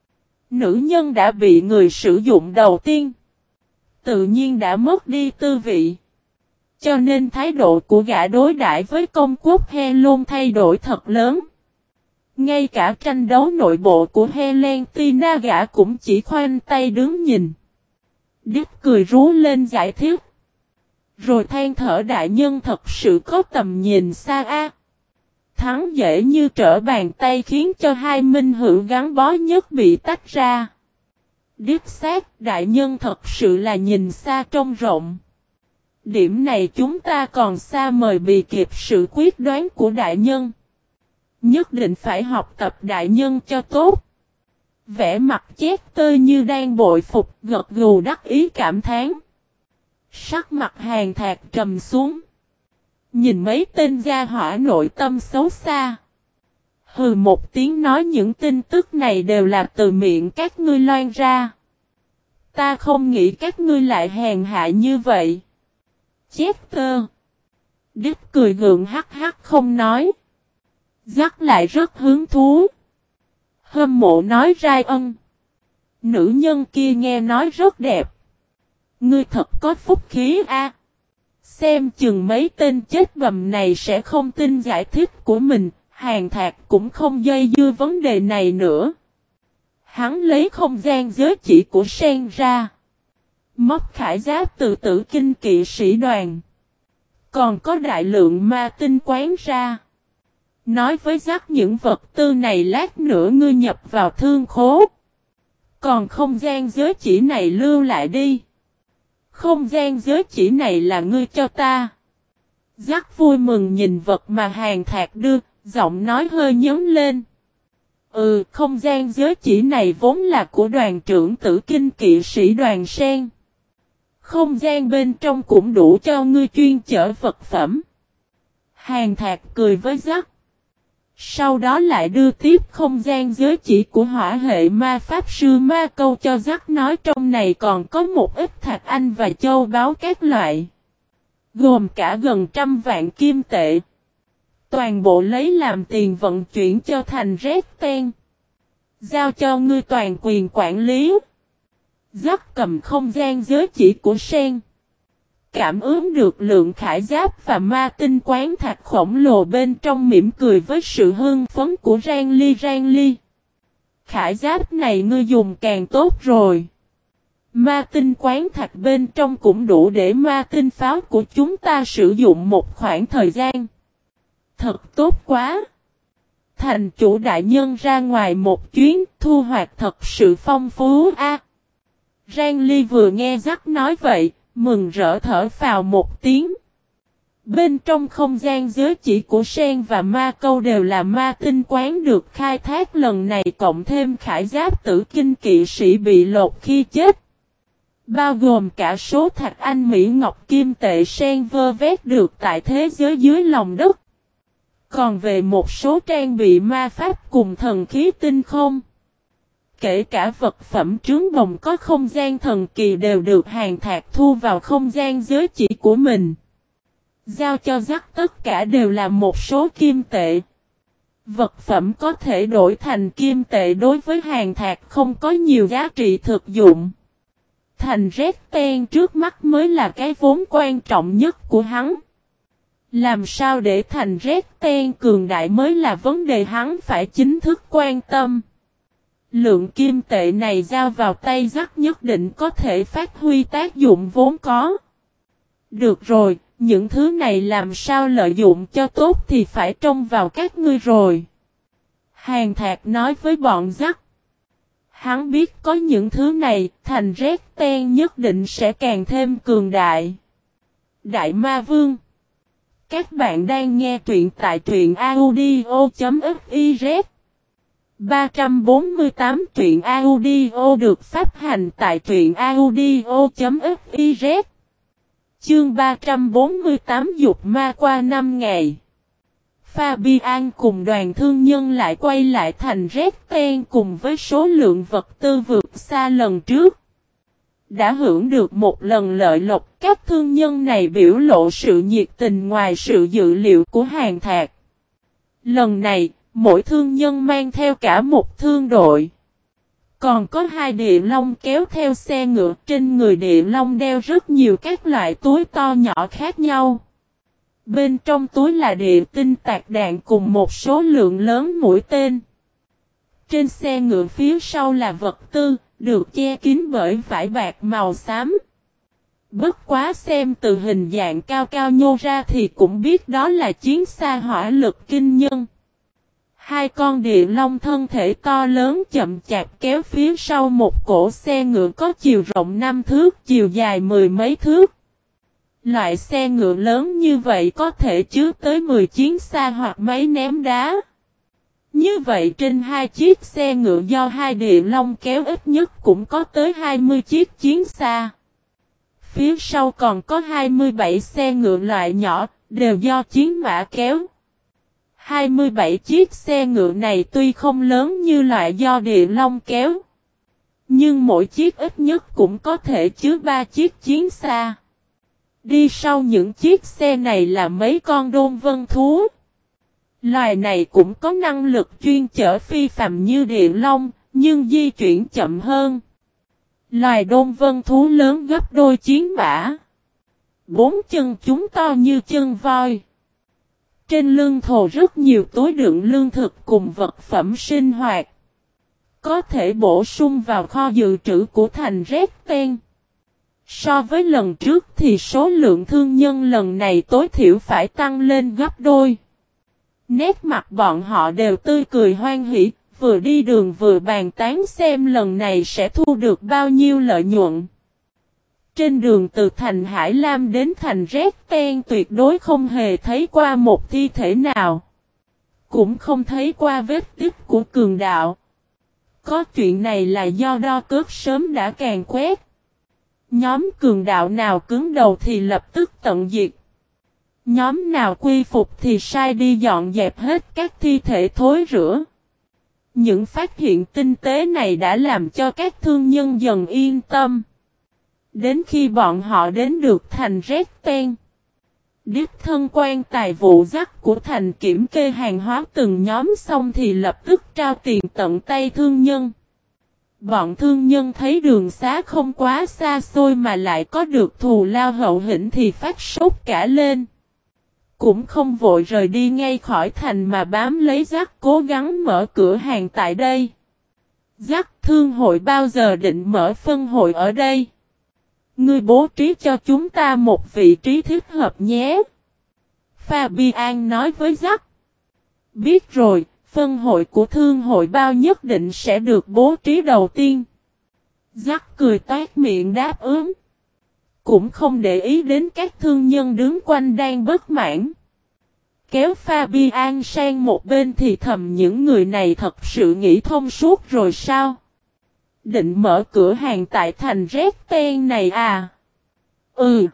nữ nhân đã bị người sử dụng đầu tiên. Tự nhiên đã mất đi tư vị. Cho nên thái độ của gã đối đãi với công quốc Helon thay đổi thật lớn. Ngay cả tranh đấu nội bộ của Helena gã cũng chỉ khoanh tay đứng nhìn. Đích cười rú lên giải thích. Rồi than thở đại nhân thật sự có tầm nhìn xa a. Thắng dễ như trở bàn tay khiến cho hai minh hữu gắn bó nhất bị tách ra. Đích xác đại nhân thật sự là nhìn xa trông rộng. Điểm này chúng ta còn xa mời bị kịp sự quyết đoán của đại nhân. Nhất định phải học tập đại nhân cho tốt. Vẻ mặt chét tơi như đang bội phục gật gù đắc ý cảm thán. Sắc mặt Hàn Thạc trầm xuống. Nhìn mấy tên gia hỏa nội tâm xấu xa. Hừ một tiếng nói những tin tức này đều là từ miệng các ngươi loan ra. Ta không nghĩ các ngươi lại hèn hạ như vậy. Chét tơ. Đích cười gượng hắc hắc không nói. Dắt lại rất hứng thú. hâm mộ nói Ryan. Nữ nhân kia nghe nói rất đẹp. Ngươi thật có phúc khí a. Xem chừng mấy tên chết bầm này sẽ không tin giải thích của mình, Hàn Thạc cũng không dây dưa vấn đề này nữa. Hắn lấy không gian giới chỉ của sen ra. Móc khải giáp từ Tử Kinh kỵ sĩ đoàn. Còn có đại lượng ma tinh quán ra. Nói với Jack những vật tư này lát nữa ngươi nhập vào thương khố. Còn không gian giới chỉ này lưu lại đi. Không gian giới chỉ này là ngươi cho ta. Jack vui mừng nhìn vật mà Hàn Thạc đưa, giọng nói hơi nhấn lên. Không gian giới chỉ này vốn là của đoàn trưởng Tử Kinh kỵ sĩ đoàn sen. Không gian bên trong cũng đủ cho ngươi chuyên chở vật phẩm. Hàn Thạc cười với Jack. Sau đó lại đưa tiếp không gian giới chỉ của hỏa hệ ma pháp sư Ma Câu cho Jack, nói trong này còn có một ít thạch anh và châu báu các loại. Gồm cả gần 100 vạn kim tệ. Toàn bộ lấy làm tiền vận chuyển cho thành Red Ten. Giao cho ngươi toàn quyền quản lý. Jack cầm không gian giới chỉ của sen. Cảm ứng được lượng khải giáp và ma tinh quán thạch khổng lồ bên trong, mỉm cười với sự hưng phấn của Ranly. Khải giáp này ngươi dùng càng tốt rồi. Ma tinh quán thạch bên trong cũng đủ để ma tinh pháo của chúng ta sử dụng một khoảng thời gian. Thật tốt quá. Thành chủ đại nhân ra ngoài một chuyến, thu hoạch thật sự phong phú a. Ranly vừa nghe Jack nói vậy, mừng rỡ thở phào một tiếng. Bên trong không gian giới chỉ của sen và Ma Câu đều là ma tinh quán được khai thác lần này, cộng thêm khải giáp Tử Kinh kỵ sĩ bị lột khi chết. Bao gồm cả số thạch anh Mỹ Ngọc kim tệ sen vơ vét được tại thế giới dưới lòng đất. Còn về một số trang bị ma pháp cùng thần khí tinh không. Kể cả vật phẩm trướng bồng có không gian thần kỳ đều được Hàn Thạc thu vào không gian giới chỉ của mình. Giao cho Jack tất cả đều là một số kim tệ. Vật phẩm có thể đổi thành kim tệ đối với Hàn Thạc không có nhiều giá trị thực dụng. Thành Red Ten trước mắt mới là cái vốn quan trọng nhất của hắn. Làm sao để thành Red Ten cường đại mới là vấn đề hắn phải chính thức quan tâm. Lượng kim tệ này giao vào tay Jack nhất định có thể phát huy tác dụng vốn có. Được rồi, những thứ này làm sao lợi dụng cho tốt thì phải trông vào các ngươi rồi. Hàn Thạc nói với bọn Jack. Hắn biết có những thứ này, thành Red Ten nhất định sẽ càng thêm cường đại. Đại Ma Vương. Các bạn đang nghe truyện tại truyện audio.fiz. 348 truyện audio được phát hành tại truyện audio.fiz. Chương 348 dục ma qua 5 ngày. Fabian cùng đoàn thương nhân lại quay lại thành Red Ten cùng với số lượng vật tư vượt xa lần trước. Đã hưởng được một lần lợi lộc, các thương nhân này biểu lộ sự nhiệt tình ngoài sự dự liệu của Hàn Thạc. Lần này, mỗi thương nhân mang theo cả một thương đội. Còn có 2 địa long kéo theo xe ngựa, trên người địa long đeo rất nhiều các loại túi to nhỏ khác nhau. Bên trong túi là địa tinh tạc đạn cùng một số lượng lớn mũi tên. Trên xe ngựa phía sau là vật tư, được che kín bởi vải bạc màu xám. Bất quá xem từ hình dạng cao cao nhô ra thì cũng biết đó là chiến xa hỏa lực kinh nhân. 2 con địa long thân thể to lớn chậm chạp kéo phía sau một cỗ xe ngựa có chiều rộng 5 thước, chiều dài 10 mấy thước. Loại xe ngựa lớn như vậy có thể chứa tới 10 chiến xa hoặc máy ném đá. Như vậy trên 2 chiếc xe ngựa do 2 địa long kéo ít nhất cũng có tới 20 chiếc chiến xa. Phía sau còn có 27 xe ngựa loại nhỏ, đều do chiến mã kéo. 27 chiếc xe ngựa này tuy không lớn như loại do địa long kéo, nhưng mỗi chiếc ít nhất cũng có thể chứa 3 chiếc chiến xa. Đi sau những chiếc xe này là mấy con đôn vân thú. Loài này cũng có năng lực chuyên chở phi phàm như địa long, nhưng di chuyển chậm hơn. Loài đôn vân thú lớn gấp đôi chiến mã. Bốn chân chúng to như chân voi. Trên lưng thồ rất nhiều túi đựng lương thực cùng vật phẩm sinh hoạt. Có thể bổ sung vào kho dự trữ của thành Retten. So với lần trước thì số lượng thương nhân lần này tối thiểu phải tăng lên gấp đôi. Nét mặt bọn họ đều tươi cười hoan hỉ, vừa đi đường vừa bàn tán xem lần này sẽ thu được bao nhiêu lợi nhuận. Trên đường từ thành Hải Lam đến thành Retten tuyệt đối không hề thấy qua một thi thể nào. Cũng không thấy qua vết tích của cường đạo. Có chuyện này là do đo cước sớm đã càn quét. Nhóm cường đạo nào cứng đầu thì lập tức tận diệt. Nhóm nào quy phục thì sai đi dọn dẹp hết các thi thể thối rữa. Những phát hiện tinh tế này đã làm cho các thương nhân dần yên tâm. Đến khi bọn họ đến được thành Retten, đích thân quan tài vụ dắt của thành kiểm kê hàng hóa từng nhóm xong thì lập tức trao tiền tận tay thương nhân. Bọn thương nhân thấy đường xá không quá xa xôi mà lại có được thù lao hậu hĩnh thì phát sốt cả lên. Cũng không vội rời đi ngay khỏi thành mà bám lấy Jack cố gắng mở cửa hàng tại đây. Jack thương hội bao giờ định mở phân hội ở đây? Ngươi bố trí cho chúng ta một vị trí thích hợp nhé. Fabian nói với Jack. Biết rồi, phân hội của thương hội bao nhất định sẽ được bố trí đầu tiên. Jack cười toét miệng đáp ứng. Cũng không để ý đến các thương nhân đứng quanh đang bất mãn. Kéo Fabian sang một bên thì thầm những người này thật sự nghĩ thông suốt rồi sao? Định mở cửa hàng tại thành Retten này à? Ừ.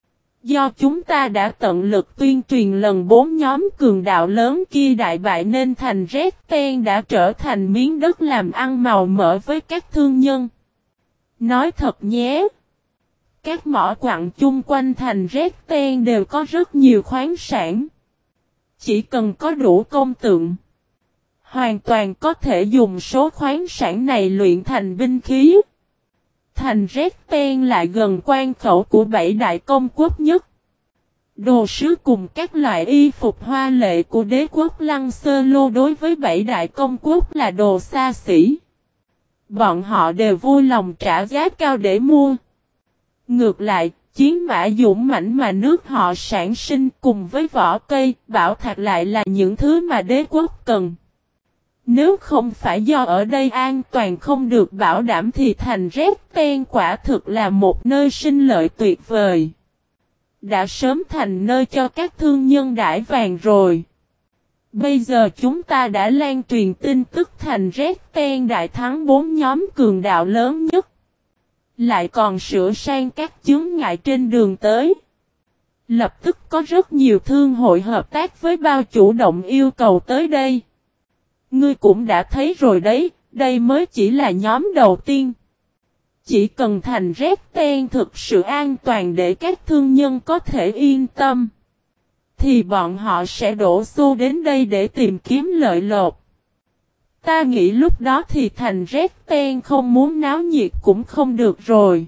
Do chúng ta đã tận lực tuyên truyền lần 4 nhóm cường đạo lớn kia đại bại nên thành Retten đã trở thành miếng đất làm ăn màu mỡ với các thương nhân. Nói thật nhé. Các mỏ quặng chung quanh thành Retten đều có rất nhiều khoáng sản. Chỉ cần có đủ công tượng, hoàn toàn có thể dùng số khoáng sản này luyện thành binh khí. Thành Retten lại gần quan khẩu của 7 đại công quốc nhất. Đồ sứ cùng các loại y phục hoa lệ của đế quốc Lăng Sơ Lô đối với 7 đại công quốc là đồ xa xỉ. Bọn họ đều vui lòng trả giá cao để mua. Ngược lại, chiến mã dũng mãnh mà nước họ sản sinh cùng với vỏ cây, bảo thạch lại là những thứ mà đế quốc cần. Nếu không phải do ở đây an toàn không được bảo đảm thì thành Retten quả thực là một nơi sinh lợi tuyệt vời. Đã sớm thành nơi cho các thương nhân đãi vàng rồi. Bây giờ chúng ta đã lan truyền tin tức thành Retten đại thắng 4 nhóm cường đạo lớn nhất. Lại còn sửa sang các chướng ngại trên đường tới. Lập tức có rất nhiều thương hội hợp tác với bao chủ động yêu cầu tới đây. Ngươi cũng đã thấy rồi đấy, đây mới chỉ là nhóm đầu tiên. Chỉ cần thành Retten thực sự an toàn để các thương nhân có thể yên tâm, thì bọn họ sẽ đổ xô đến đây để tìm kiếm lợi lộc. Ta nghĩ lúc đó thì thành Retten không muốn náo nhiệt cũng không được rồi.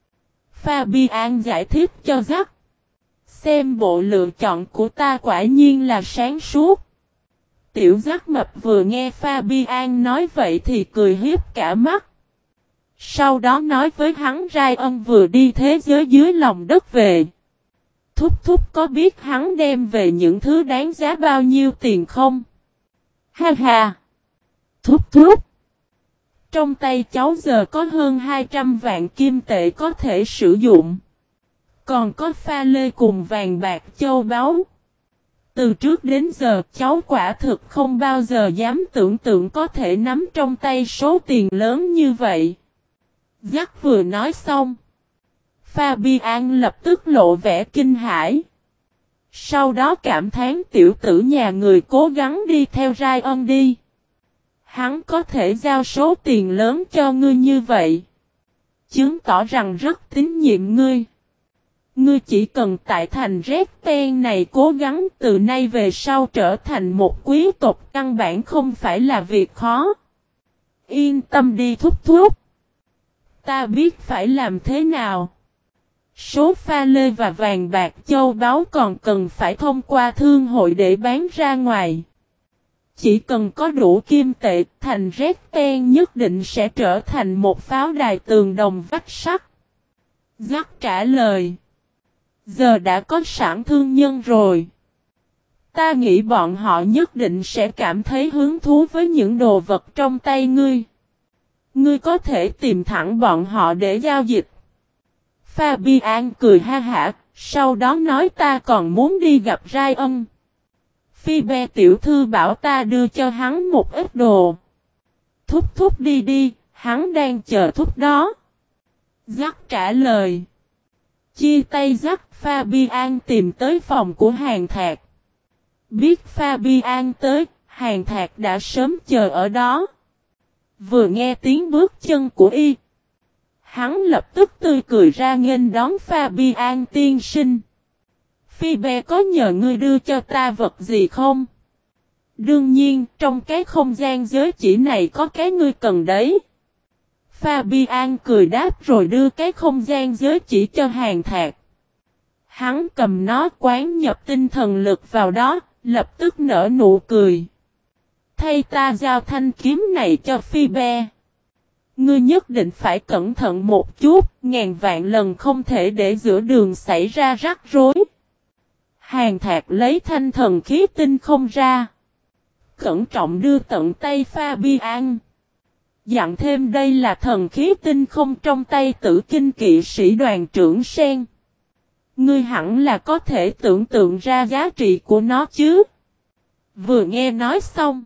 Fabian giải thích cho Jack. Xem bộ lựa chọn của ta quả nhiên là sáng suốt. Tiểu Jack mập vừa nghe Fabian nói vậy thì cười hiếp cả mắt. Sau đó nói với hắn Ryan vừa đi thế giới dưới lòng đất về. Thúc thúc có biết hắn đem về những thứ đáng giá bao nhiêu tiền không? Ha ha! Thúc thúc! Trong tay cháu giờ có hơn 200 vạn kim tệ có thể sử dụng. Còn có pha lê cùng vàng bạc châu báu. Từ trước đến giờ cháu quả thực không bao giờ dám tưởng tượng có thể nắm trong tay số tiền lớn như vậy. Jack vừa nói xong. Fabian lập tức lộ vẻ kinh hãi. Sau đó cảm thán tiểu tử nhà người cố gắng đi theo Ryan đi. Hắn có thể giao số tiền lớn cho ngươi như vậy. Chứng tỏ rằng rất tín nhiệm ngươi. Ngươi chỉ cần tại thành Red Pen này cố gắng từ nay về sau trở thành một quý tộc căn bản không phải là việc khó. Yên tâm đi thúc thúc. Ta biết phải làm thế nào. Số pha lê và vàng bạc châu báu còn cần phải thông qua thương hội để bán ra ngoài. Chỉ cần có đủ kim tệ, thành Red Pen nhất định sẽ trở thành một pháo đài tường đồng vách sắt. Jack trả lời. Giờ đã có sẵn thương nhân rồi. Ta nghĩ bọn họ nhất định sẽ cảm thấy hứng thú với những đồ vật trong tay ngươi. Ngươi có thể tìm thẳng bọn họ để giao dịch. Fabian cười ha hả, sau đó nói ta còn muốn đi gặp Ryan. Phoebe tiểu thư bảo ta đưa cho hắn một ít đồ. Thúc thúc đi đi, hắn đang chờ thúc đó. Jack trả lời. Chia tay Jack, Fabian tìm tới phòng của Hàn Thạc. Biết Fabian tới, Hàn Thạc đã sớm chờ ở đó. Vừa nghe tiếng bước chân của y, hắn lập tức tươi cười ra nghênh đón Fabian tiên sinh. Phoebe có nhờ ngươi đưa cho ta vật gì không? Đương nhiên, trong cái không gian giới chỉ này có cái ngươi cần đấy. Fabian cười đáp rồi đưa cái không gian giới chỉ cho Hàn Thạc. Hắn cầm nó quán nhập tinh thần lực vào đó, lập tức nở nụ cười. Thay ta giao thanh kiếm này cho Phoebe. Ngươi nhất định phải cẩn thận một chút, ngàn vạn lần không thể để giữa đường xảy ra rắc rối. Hàn Thạc lấy thanh thần khí tinh không ra. Cẩn trọng đưa tận tay Fabian. Dặn thêm đây là thần khí tinh không trong tay Tử Kinh kỵ sĩ đoàn trưởng Sen. Ngươi hẳn là có thể tưởng tượng ra giá trị của nó chứ. Vừa nghe nói xong,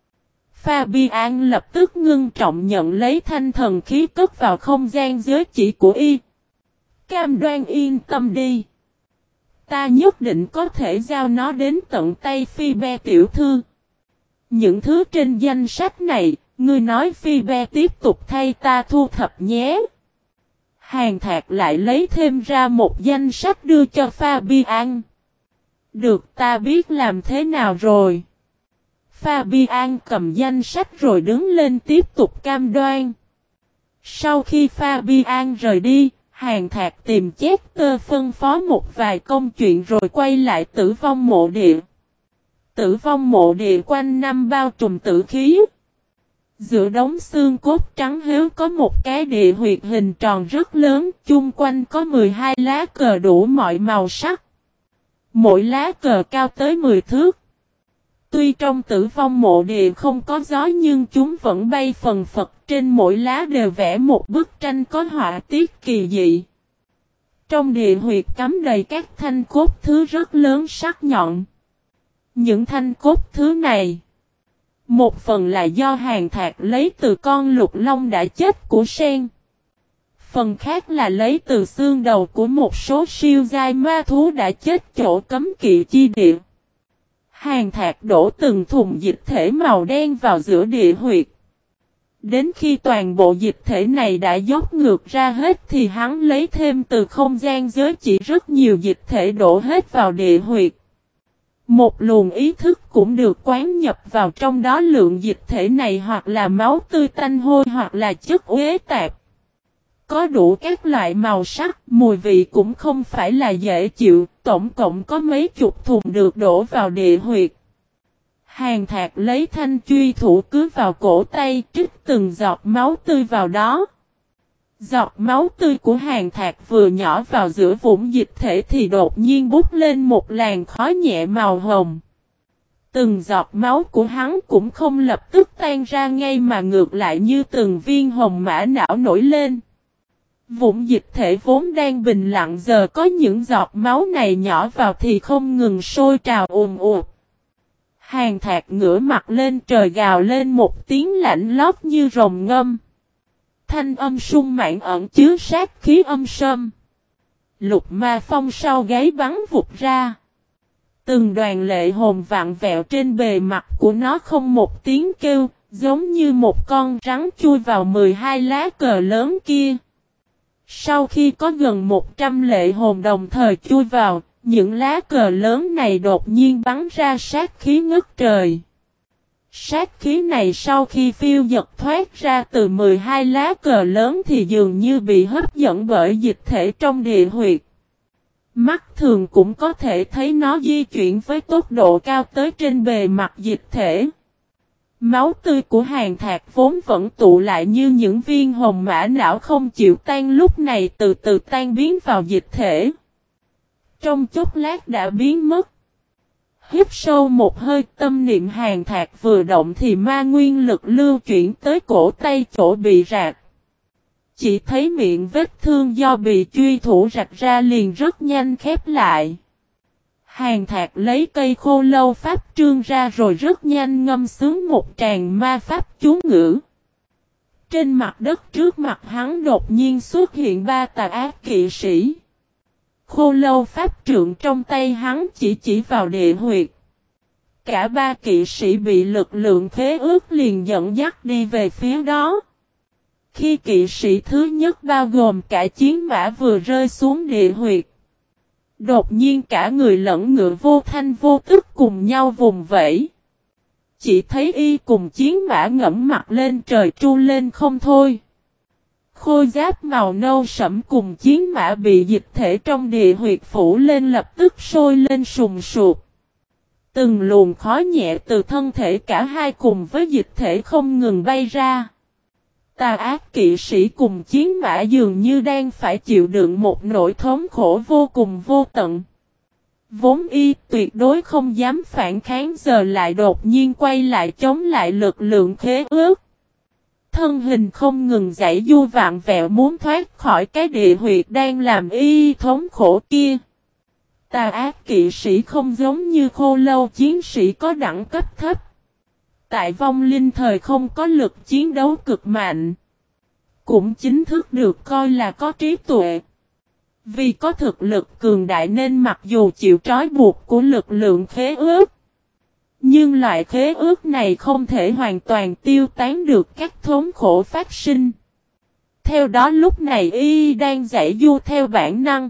Fabian lập tức ngưng trọng nhận lấy thanh thần khí cất vào không gian giới chỉ của y. Cam đoan yên tâm đi. Ta nhất định có thể giao nó đến tận tay Phoebe tiểu thư. Những thứ trên danh sách này, ngươi nói Phoebe tiếp tục thay ta thu thập nhé. Hàn Thạc lại lấy thêm ra một danh sách đưa cho Fabian. Được, ta biết làm thế nào rồi. Fabian cầm danh sách rồi đứng lên tiếp tục cam đoan. Sau khi Fabian rời đi, Hàn Thạc tìm Chester phân phó một vài công chuyện rồi quay lại Tử Vong Mộ Địa. Tử Vong Mộ Địa quanh năm bao trùm tử khí. Giữa đống xương cốt trắng héo có một cái địa huyệt hình tròn rất lớn, chung quanh có 12 lá cờ đủ mọi màu sắc. Mỗi lá cờ cao tới 10 thước. Tuy trong Tử Vong Mộ Địa không có gió nhưng chúng vẫn bay phần phật, trên mỗi lá đều vẽ một bức tranh có họa tiết kỳ dị. Trong địa huyệt cắm đầy các thanh cốt thứ rất lớn sắc nhọn. Những thanh cốt thứ này, một phần là do Hàn Thạc lấy từ con lục long đã chết của Sen. Phần khác là lấy từ xương đầu của một số siêu giai ma thú đã chết chỗ cấm kỵ chi địa. Hàn Thạc đổ từng thùng dịch thể màu đen vào giữa địa huyệt. Đến khi toàn bộ dịch thể này đã dốc ngược ra hết thì hắn lấy thêm từ không gian giới chỉ rất nhiều dịch thể đổ hết vào địa huyệt. Một luồng ý thức cũng được quán nhập vào trong đó, lượng dịch thể này hoặc là máu tươi tanh hôi hoặc là chất uế tạp. Có đủ các loại màu sắc, mùi vị cũng không phải là dễ chịu, tổng cộng có mấy chục thùng được đổ vào địa huyệt. Hàn Thạc lấy thanh truy thủ cứ vào cổ tay, trích từng giọt máu tươi vào đó. Giọt máu tươi của Hàn Thạc vừa nhỏ vào giữa vũng dịch thể thì đột nhiên bút lên một làn khói nhẹ màu hồng. Từng giọt máu của hắn cũng không lập tức tan ra ngay mà ngược lại như từng viên hồng mã não nổi lên. Vũng dịch thể vốn đang bình lặng giờ có những giọt máu này nhỏ vào thì không ngừng sôi trào ùn ùn. Hàn Thạc ngửa mặt lên trời gào lên một tiếng lạnh lót như rồng ngâm. Thanh âm sung mãn ẩn chứa sát khí âm sâm. Lục ma phong sau gáy bắn vụt ra. Từng đoàn lệ hồn vặn vẹo trên bề mặt của nó không một tiếng kêu, giống như một con rắn chui vào 12 lá cờ lớn kia. Sau khi có gần 100 lệ hồn đồng thời chui vào, những lá cờ lớn này đột nhiên bắn ra sát khí ngất trời. Sát khí này sau khi phiêu dật thoát ra từ 12 lá cờ lớn thì dường như bị hấp dẫn bởi dịch thể trong địa huyệt. Mắt thường cũng có thể thấy nó di chuyển với tốc độ cao tới trên bề mặt dịch thể. Máu tươi của Hàn Thạc vốn vẫn tụ lại như những viên hồng mã não không chịu tan lúc này từ từ tan biến vào dịch thể. Trong chốc lát đã biến mất. Hít sâu một hơi, tâm niệm Hàn Thạc vừa động thì ma nguyên lực lưu chuyển tới cổ tay chỗ bị rạc. Chỉ thấy miệng vết thương do bị truy thủ rạch ra liền rất nhanh khép lại. Hàn Thạc lấy cây khô lâu pháp trương ra rồi rất nhanh ngâm sướng một tràng ma pháp chú ngữ. Trên mặt đất trước mặt hắn đột nhiên xuất hiện 3 tà ác kỵ sĩ. Khô lâu pháp trượng trong tay hắn chỉ vào địa huyệt. Cả 3 kỵ sĩ bị lực lượng khế ước liền dẫn dắt đi về phía đó. Khi kỵ sĩ thứ nhất bao gồm cả chiến mã vừa rơi xuống địa huyệt. Đột nhiên cả người lẫn ngựa vô thanh vô tức cùng nhau vùng vẫy. Chỉ thấy y cùng chiến mã ngẩng mặt lên trời tru lên không thôi. Khôi giáp màu nâu sẫm cùng chiến mã bị dịch thể trong địa huyệt phủ lên lập tức sôi lên sùng sục. Từng luồng khói nhẹ từ thân thể cả hai cùng với dịch thể không ngừng bay ra. Tà ác kỵ sĩ cùng chiến mã dường như đang phải chịu đựng một nỗi thống khổ vô cùng vô tận. Vốn y tuyệt đối không dám phản kháng giờ lại đột nhiên quay lại chống lại lực lượng khế ước. Thân hình không ngừng giãy du vạn vẹo muốn thoát khỏi cái địa huyệt đang làm y thống khổ kia. Tà ác kỵ sĩ không giống như khô lâu chiến sĩ có đẳng cấp thấp. Tại vong linh thời không có lực chiến đấu cực mạnh. Cũng chính thức được coi là có trí tuệ. Vì có thực lực cường đại nên mặc dù chịu trói buộc của lực lượng khế ước. Nhưng loại khế ước này không thể hoàn toàn tiêu tán được các thống khổ phát sinh. Theo đó lúc này y đang giãy du theo bản năng.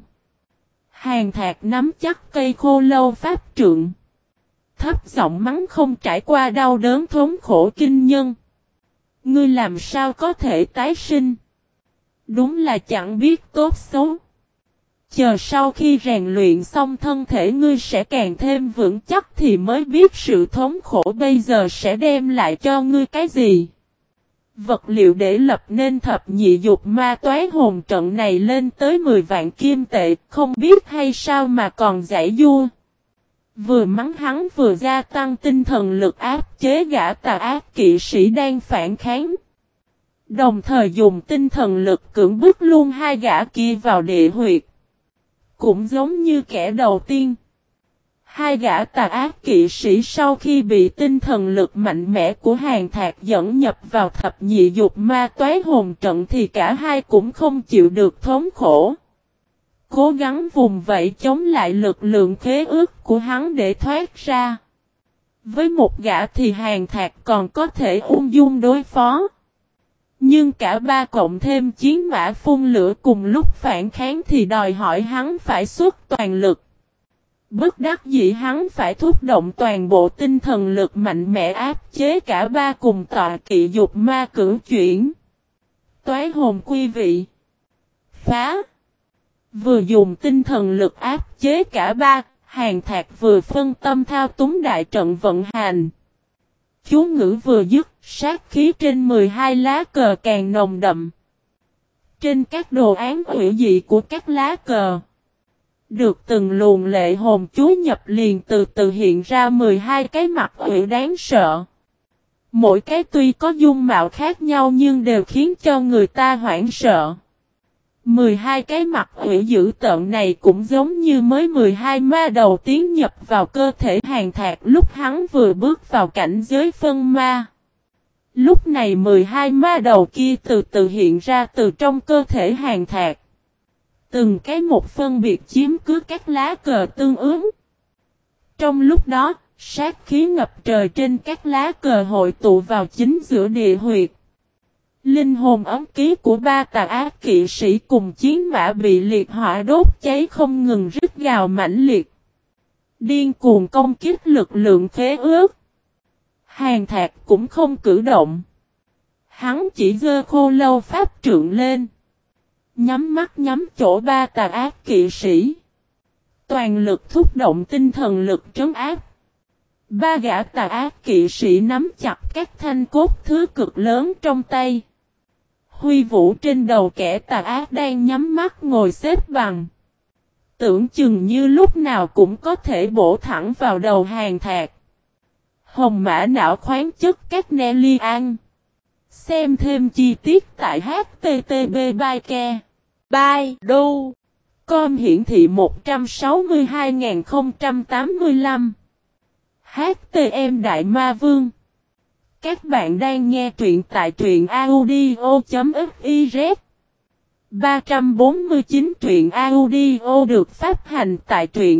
Hàn Thạc nắm chắc cây khô lâu pháp trượng. Thấp giọng mắng không trải qua đau đớn thống khổ kinh nhân. Ngươi làm sao có thể tái sinh? Đúng là chẳng biết tốt xấu. Chờ sau khi rèn luyện xong thân thể ngươi sẽ càng thêm vững chắc thì mới biết sự thống khổ bây giờ sẽ đem lại cho ngươi cái gì. Vật liệu để lập nên thập nhị dục ma toái hồn trận này lên tới 10 vạn kim tệ, không biết hay sao mà còn giải vua. Vừa mắng hắn vừa gia tăng tinh thần lực áp chế gã tà ác kỵ sĩ đang phản kháng. Đồng thời dùng tinh thần lực cưỡng bức luôn hai gã kia vào địa huyệt. Cũng giống như kẻ đầu tiên. Hai gã tà ác kỵ sĩ sau khi bị tinh thần lực mạnh mẽ của Hàn Thạc dẫn nhập vào thập nhị dục ma toái hồn trận thì cả hai cũng không chịu được thống khổ. Cố gắng vùng vẫy chống lại lực lượng khế ước của hắn để thoát ra. Với một gã thì Hàn Thạc còn có thể ung dung đối phó. Nhưng cả ba cộng thêm chiến mã phun lửa cùng lúc phản kháng thì đòi hỏi hắn phải xuất toàn lực. Bất đắc dĩ hắn phải thúc động toàn bộ tinh thần lực mạnh mẽ áp chế cả ba cùng tọa kỵ dục ma cửu chuyển. Toái hồn quy vị. Phá. Vừa dùng tinh thần lực áp chế cả ba, Hàn Thạc vừa phân tâm thao túng đại trận vận hành. Chú ngữ vừa dứt, sát khí trên 12 lá cờ càng nồng đậm. Trên các đồ án hủy dị của các lá cờ, được từng luồng lệ hồn chú nhập liền từ từ hiện ra 12 cái mặt hủy đáng sợ. Mỗi cái tuy có dung mạo khác nhau nhưng đều khiến cho người ta hoảng sợ. 12 cái mặt hủy dữ tợn này cũng giống như mới 12 ma đầu tiến nhập vào cơ thể Hàn Thạc lúc hắn vừa bước vào cảnh giới phân ma. Lúc này 12 ma đầu kia từ từ hiện ra từ trong cơ thể Hàn Thạc. Từng cái một phân biệt chiếm cứ các lá cờ tương ứng. Trong lúc đó, sát khí ngập trời trên các lá cờ hội tụ vào chính giữa địa huyệt. Linh hồn ấm ký của ba tà ác kỵ sĩ cùng chiến mã bị liệt hỏa đốt cháy không ngừng rít gào mãnh liệt. Điên cuồng công kích lực lượng khế ước. Hàn Thạc cũng không cử động. Hắn chỉ giơ khô lâu pháp trượng lên. Nhắm mắt nhắm chỗ ba tà ác kỵ sĩ. Toàn lực thúc động tinh thần lực trấn áp. Ba gã tà ác kỵ sĩ nắm chặt các thanh cốt thứ cực lớn trong tay. Huy vũ trên đầu kẻ tà ác đang nhắm mắt ngồi xếp bằng. Tưởng chừng như lúc nào cũng có thể bổ thẳng vào đầu Hàn Thạc. Hồng mã não khoáng chất các Nellian. Xem thêm chi tiết tại http://byke. By đu. Com hiển thị 162.085. HTM Đại Ma Vương. Các bạn đang nghe truyện tại truyện audio.fiz. 349 truyện audio được phát hành tại truyện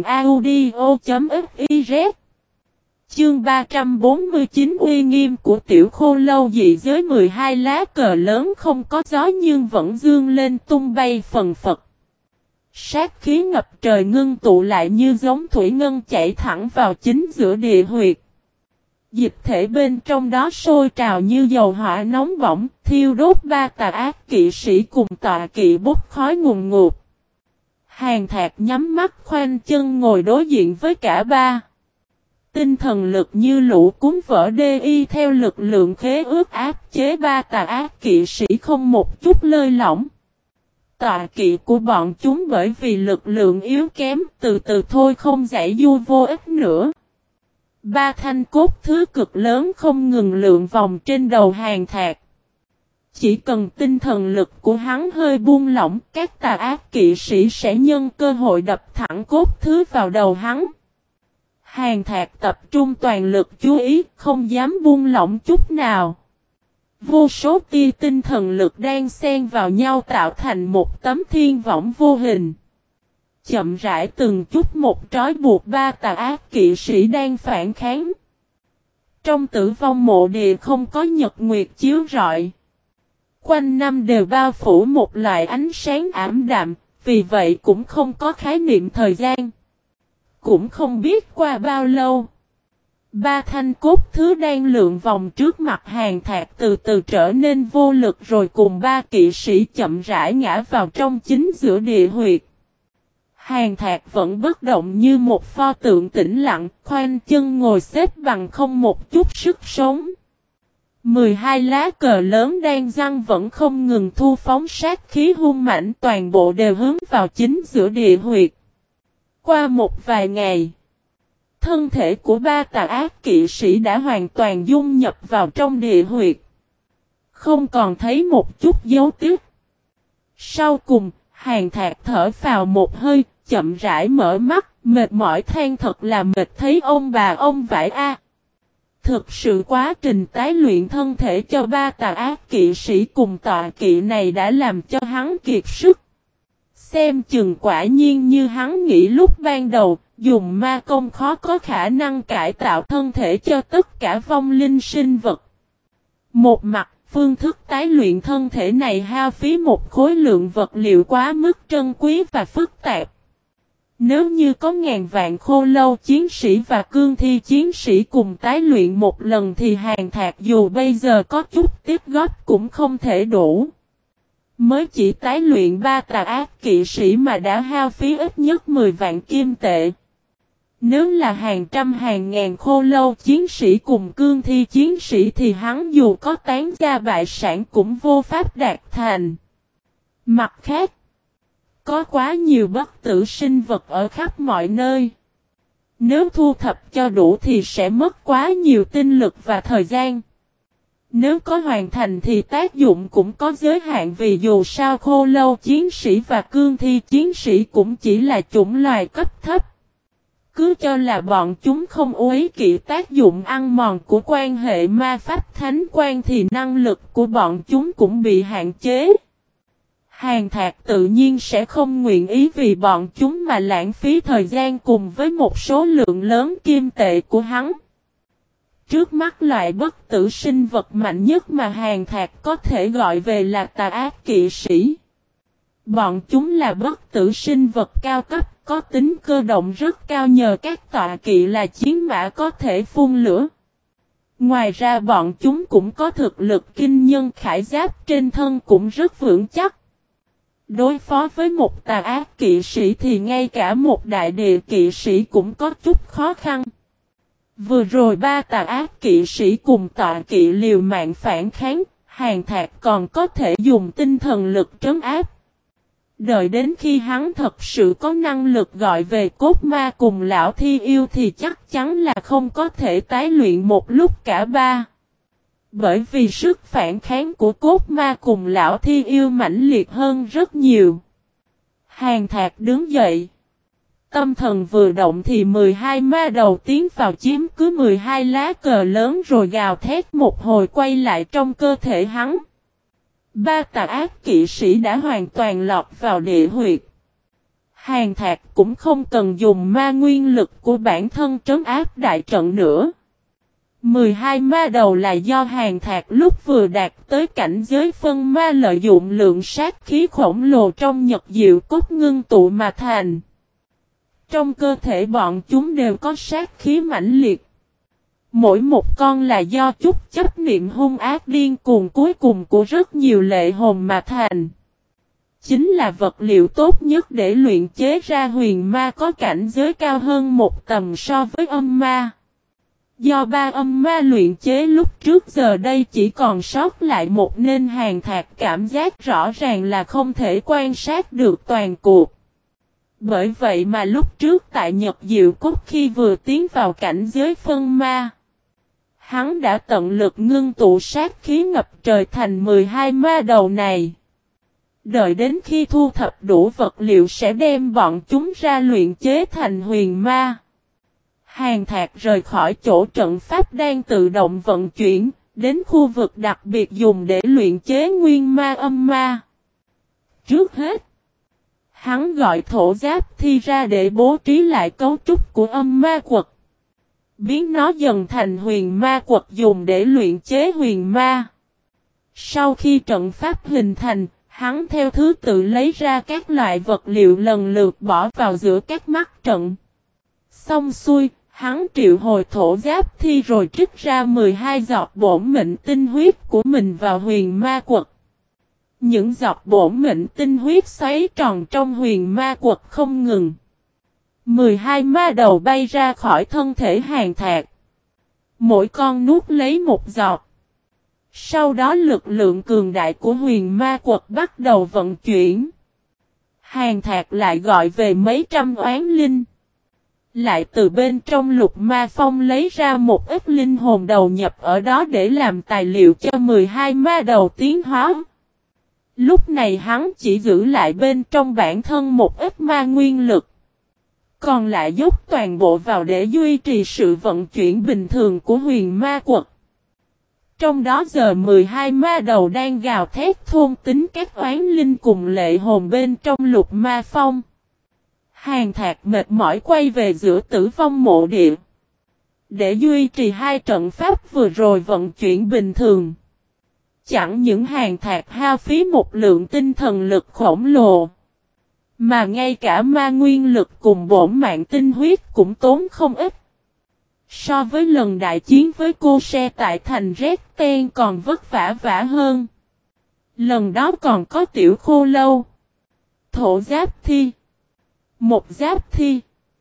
audio.fiz. Chương 349 uy nghiêm của tiểu khô lâu dị giới 12 lá cờ lớn không có gió nhưng vẫn dương lên tung bay phần phật. Sát khí ngập trời ngưng tụ lại như giống thủy ngân chảy thẳng vào chính giữa địa huyệt. Dịch thể bên trong đó sôi trào như dầu hỏa nóng bỏng, thiêu đốt ba tà ác kỵ sĩ cùng tọa kỵ bốc khói ngùn ngụt. Hàn Thạc nhắm mắt khoanh chân ngồi đối diện với cả ba. Tinh thần lực như lũ cuốn vỡ đê y theo lực lượng khế ước áp chế ba tà ác kỵ sĩ không một chút lơi lỏng. Tọa kỵ của bọn chúng bởi vì lực lượng yếu kém từ từ thôi không giải du vô ích nữa. Ba thanh cốt thứ cực lớn không ngừng lượn vòng trên đầu Hàn Thạc. Chỉ cần tinh thần lực của hắn hơi buông lỏng, các tà ác kỵ sĩ sẽ nhân cơ hội đập thẳng cốt thứ vào đầu hắn. Hàn Thạc tập trung toàn lực chú ý, không dám buông lỏng chút nào. Vô số tia tinh thần lực đang xen vào nhau tạo thành một tấm thiên võng vô hình. Chậm rãi từng chút một trói buộc ba tà ác kỵ sĩ đang phản kháng. Trong tử vong mộ địa không có nhật nguyệt chiếu rọi. Quanh năm đều bao phủ một loại ánh sáng ảm đạm, vì vậy cũng không có khái niệm thời gian. Cũng không biết qua bao lâu. Ba thanh cốt thứ đang lượn vòng trước mặt Hàn Thạc từ từ trở nên vô lực rồi cùng ba kỵ sĩ chậm rãi ngã vào trong chính giữa địa huyệt. Hàn Thạc vẫn bất động như một pho tượng tĩnh lặng, khoanh chân ngồi xếp bằng không một chút sức sống. 12 lá cờ lớn đang giăng vẫn không ngừng thu phóng sát khí hung mãnh toàn bộ đều hướng vào chính giữa địa huyệt. Qua một vài ngày, thân thể của ba tà ác kỵ sĩ đã hoàn toàn dung nhập vào trong địa huyệt. Không còn thấy một chút dấu tích. Sau cùng, Hàn Thạc thở phào một hơi, chậm rãi mở mắt, mệt mỏi than thật là mệt thấy ông bà ông vải a. Thực sự quá trình tái luyện thân thể cho ba tà ác kỵ sĩ cùng tọa kỵ này đã làm cho hắn kiệt sức. Xem chừng quả nhiên như hắn nghĩ lúc ban đầu, dùng ma công khó có khả năng cải tạo thân thể cho tất cả vong linh sinh vật. Một mặt, phương thức tái luyện thân thể này hao phí một khối lượng vật liệu quá mức trân quý và phức tạp. Nếu như có ngàn vạn khô lâu chiến sĩ và cương thi chiến sĩ cùng tái luyện một lần thì Hàn Thạc dù bây giờ có chút tiếp góp cũng không thể đủ. Mới chỉ tái luyện ba tà ác kỵ sĩ mà đã hao phí ít nhất 10 vạn kim tệ. Nếu là hàng trăm hàng ngàn khô lâu chiến sĩ cùng cương thi chiến sĩ thì hắn dù có tán gia bại sản cũng vô pháp đạt thành. Mặt khác, có quá nhiều bất tử sinh vật ở khắp mọi nơi. Nếu thu thập cho đủ thì sẽ mất quá nhiều tinh lực và thời gian. Nếu có hoàn thành thì tác dụng cũng có giới hạn vì dù sao khô lâu chiến sĩ và cương thi chiến sĩ cũng chỉ là chủng loài cấp thấp. Cứ cho là bọn chúng không úy kỵ tác dụng ăn mòn của quan hệ ma pháp thánh quan thì năng lực của bọn chúng cũng bị hạn chế. Hàn Thạc tự nhiên sẽ không nguyện ý vì bọn chúng mà lãng phí thời gian cùng với một số lượng lớn kim tệ của hắn. Trước mắt loại bất tử sinh vật mạnh nhất mà Hàn Thạc có thể gọi về là tà ác kỵ sĩ. Bọn chúng là bất tử sinh vật cao cấp, có tính cơ động rất cao nhờ các tọa kỵ là chiến mã có thể phun lửa. Ngoài ra bọn chúng cũng có thực lực kinh nhân, khải giáp trên thân cũng rất vững chắc. Đối phó với một tà ác kỵ sĩ thì ngay cả một đại địa kỵ sĩ cũng có chút khó khăn. Vừa rồi ba tà ác kỵ sĩ cùng tọa kỵ liều mạng phản kháng, Hàn Thạc còn có thể dùng tinh thần lực trấn áp. Đợi đến khi hắn thật sự có năng lực gọi về cốt ma cùng lão thi yêu thì chắc chắn là không có thể tái luyện một lúc cả ba. Bởi vì sức phản kháng của cốt ma cùng lão thi yêu mãnh liệt hơn rất nhiều. Hàn Thạc đứng dậy. Tâm thần vừa động thì 12 ma đầu tiến vào chiếm cứ 12 lá cờ lớn rồi gào thét một hồi quay lại trong cơ thể hắn. Ba tà ác kỵ sĩ đã hoàn toàn lọt vào địa huyệt. Hàn Thạc cũng không cần dùng ma nguyên lực của bản thân trấn áp đại trận nữa. 12 ma đầu là do Hàn Thạc lúc vừa đạt tới cảnh giới phân ma lợi dụng lượng sát khí khổng lồ trong nhật diệu cốt ngưng tụ mà thành. Trong cơ thể bọn chúng đều có sát khí mãnh liệt. Mỗi một con là do chút chấp niệm hung ác điên cuồng cuối cùng của rất nhiều lệ hồn mà thành. Chính là vật liệu tốt nhất để luyện chế ra huyền ma có cảnh giới cao hơn một tầm so với âm ma. Do ba âm ma luyện chế lúc trước giờ đây chỉ còn sót lại một nên Hàn Thạc cảm giác rõ ràng là không thể quan sát được toàn cuộc. Bởi vậy mà lúc trước tại Nhật Diệu Cốt khi vừa tiến vào cảnh giới phân ma, hắn đã tận lực ngưng tụ sát khí ngập trời thành 12 ma đầu này. Đợi đến khi thu thập đủ vật liệu sẽ đem bọn chúng ra luyện chế thành huyền ma. Hàn Thạc rời khỏi chỗ trận pháp đang tự động vận chuyển, đến khu vực đặc biệt dùng để luyện chế nguyên ma âm ma. Trước hết, hắn gọi thổ giáp thi ra để bố trí lại cấu trúc của âm ma quật. Biến nó dần thành huyền ma quật dùng để luyện chế huyền ma. Sau khi trận pháp hình thành, hắn theo thứ tự lấy ra các loại vật liệu lần lượt bỏ vào giữa các mắt trận. Xong xuôi, hắn triệu hồi thổ giáp thi rồi trích ra 12 giọt bổn mệnh tinh huyết của mình vào huyền ma quật. Những giọt bổn mệnh tinh huyết xoáy tròn trong huyền ma quật không ngừng. 12 ma đầu bay ra khỏi thân thể Hàn Thạc. Mỗi con nuốt lấy một giọt. Sau đó lực lượng cường đại của huyền ma quật bắt đầu vận chuyển. Hàn Thạc lại gọi về mấy trăm oán linh. Lại từ bên trong lục ma phong lấy ra một ít linh hồn đầu nhập ở đó để làm tài liệu cho 12 ma đầu tiến hóa. Lúc này hắn chỉ giữ lại bên trong bản thân một ít ma nguyên lực. Còn lại dốc toàn bộ vào để duy trì sự vận chuyển bình thường của huyền ma quật. Trong đó giờ 12 ma đầu đang gào thét thôn tính các oán linh cùng lệ hồn bên trong lục ma phong. Hàn Thạc mệt mỏi quay về giữa tử vong mộ địa. Để duy trì hai trận pháp vừa rồi vận chuyển bình thường. Chẳng những Hàn Thạc hao phí một lượng tinh thần lực khổng lồ. Mà ngay cả ma nguyên lực cùng bổn mạng tinh huyết cũng tốn không ít. So với lần đại chiến với cô xe tại thành Rét Ten còn vất vả hơn. Lần đó còn có tiểu khô lâu. Thổ giáp thi. Một giáp thi.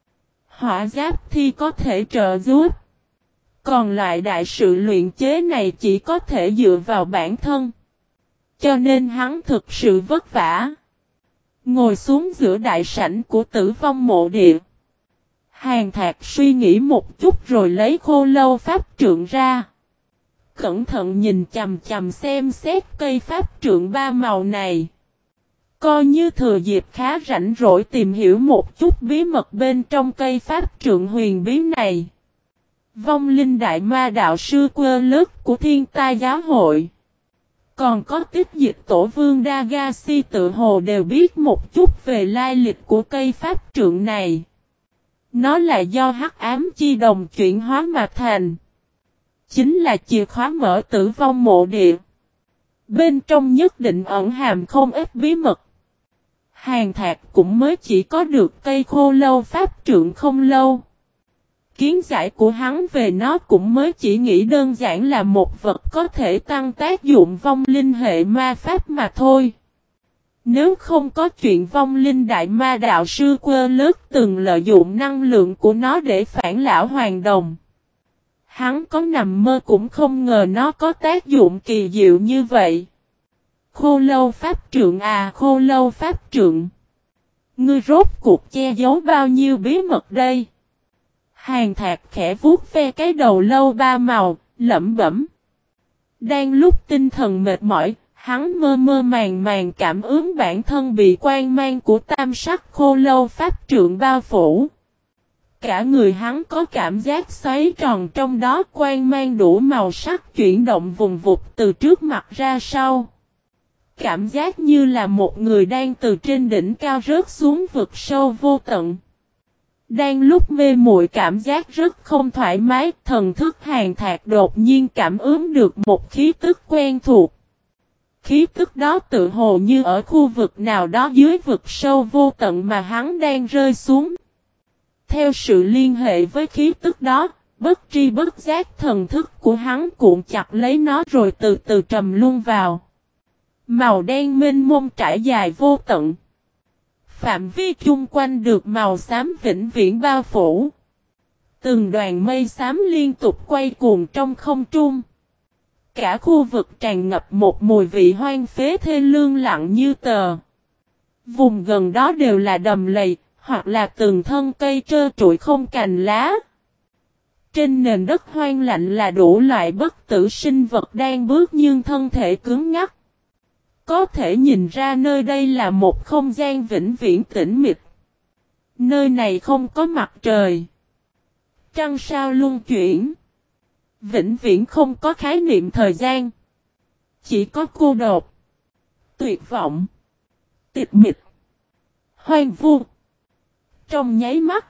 Hỏa giáp thi có thể trợ giúp. Còn lại đại sự luyện chế này chỉ có thể dựa vào bản thân. Cho nên hắn thực sự vất vả. Ngồi xuống giữa đại sảnh của tử vong mộ địa. Hàn Thạc suy nghĩ một chút rồi lấy khô lâu pháp trượng ra. Cẩn thận nhìn chằm chằm xem xét cây pháp trượng ba màu này. Coi như thừa dịp khá rảnh rỗi tìm hiểu một chút bí mật bên trong cây pháp trượng huyền bí này. Vong linh đại ma đạo sư quơ lướt của Thiên Tai giáo hội. Còn có Tích Dịch tổ vương Dagashi tự hồ đều biết một chút về lai lịch của cây pháp trượng này. Nó là do hắc ám chi đồng chuyển hóa mà thành. chính là chìa khóa mở tử vong mộ địa. Bên trong nhất định ẩn hàm không ít bí mật. Hàn Thạc cũng mới chỉ có được cây khô lâu pháp trượng không lâu. Kiến giải của hắn về nó cũng mới chỉ nghĩ đơn giản là một vật có thể tăng tác dụng vong linh hệ ma pháp mà thôi. Nếu không có chuyện vong linh đại ma đạo sư Quơ Lướt từng lợi dụng năng lượng của nó để phản lão hoàn đồng. Hắn có nằm mơ cũng không ngờ nó có tác dụng kỳ diệu như vậy. Khô lâu pháp trượng à, khô lâu pháp trượng. Ngươi rốt cuộc che giấu bao nhiêu bí mật đây? Hàn Thạc khẽ vuốt ve cái đầu lâu ba màu, lẩm bẩm. Đang lúc tinh thần mệt mỏi, hắn mơ mơ màng màng cảm ứng bản thân bị quang mang của tam sắc khô lâu pháp trượng bao phủ. Cả người hắn có cảm giác xoáy tròn, trong đó quang mang đủ màu sắc chuyển động vùng vụt từ trước mặt ra sau. Cảm giác như là một người đang từ trên đỉnh cao rớt xuống vực sâu vô tận. Đang lúc mê muội cảm giác rất không thoải mái, thần thức Hàn Thạc đột nhiên cảm ứng được một khí tức quen thuộc. Khí tức đó tự hồ như ở khu vực nào đó dưới vực sâu vô tận mà hắn đang rơi xuống. Theo sự liên hệ với khí tức đó, bất tri bất giác thần thức của hắn cuộn chặt lấy nó rồi từ từ trầm luân vào. Màu đen mênh mông trải dài vô tận. Phạm vi chung quanh được màu xám vĩnh viễn bao phủ. Từng đoàn mây xám liên tục quay cuồng trong không trung. Cả khu vực tràn ngập một mùi vị hoang phế thê lương lặng như tờ. Vùng gần đó đều là đầm lầy, hoặc là từng thân cây trơ trụi không cành lá. Trên nền đất hoang lạnh là đủ loại bất tử sinh vật đang bước nhưng thân thể cứng ngắc. Có thể nhìn ra nơi đây là một không gian vĩnh viễn tĩnh mịch. Nơi này không có mặt trời. Trăng sao luân chuyển. Vĩnh viễn không có khái niệm thời gian. Chỉ có cô độc, tuyệt vọng, tịch mịch, hoang vu. Trong nháy mắt,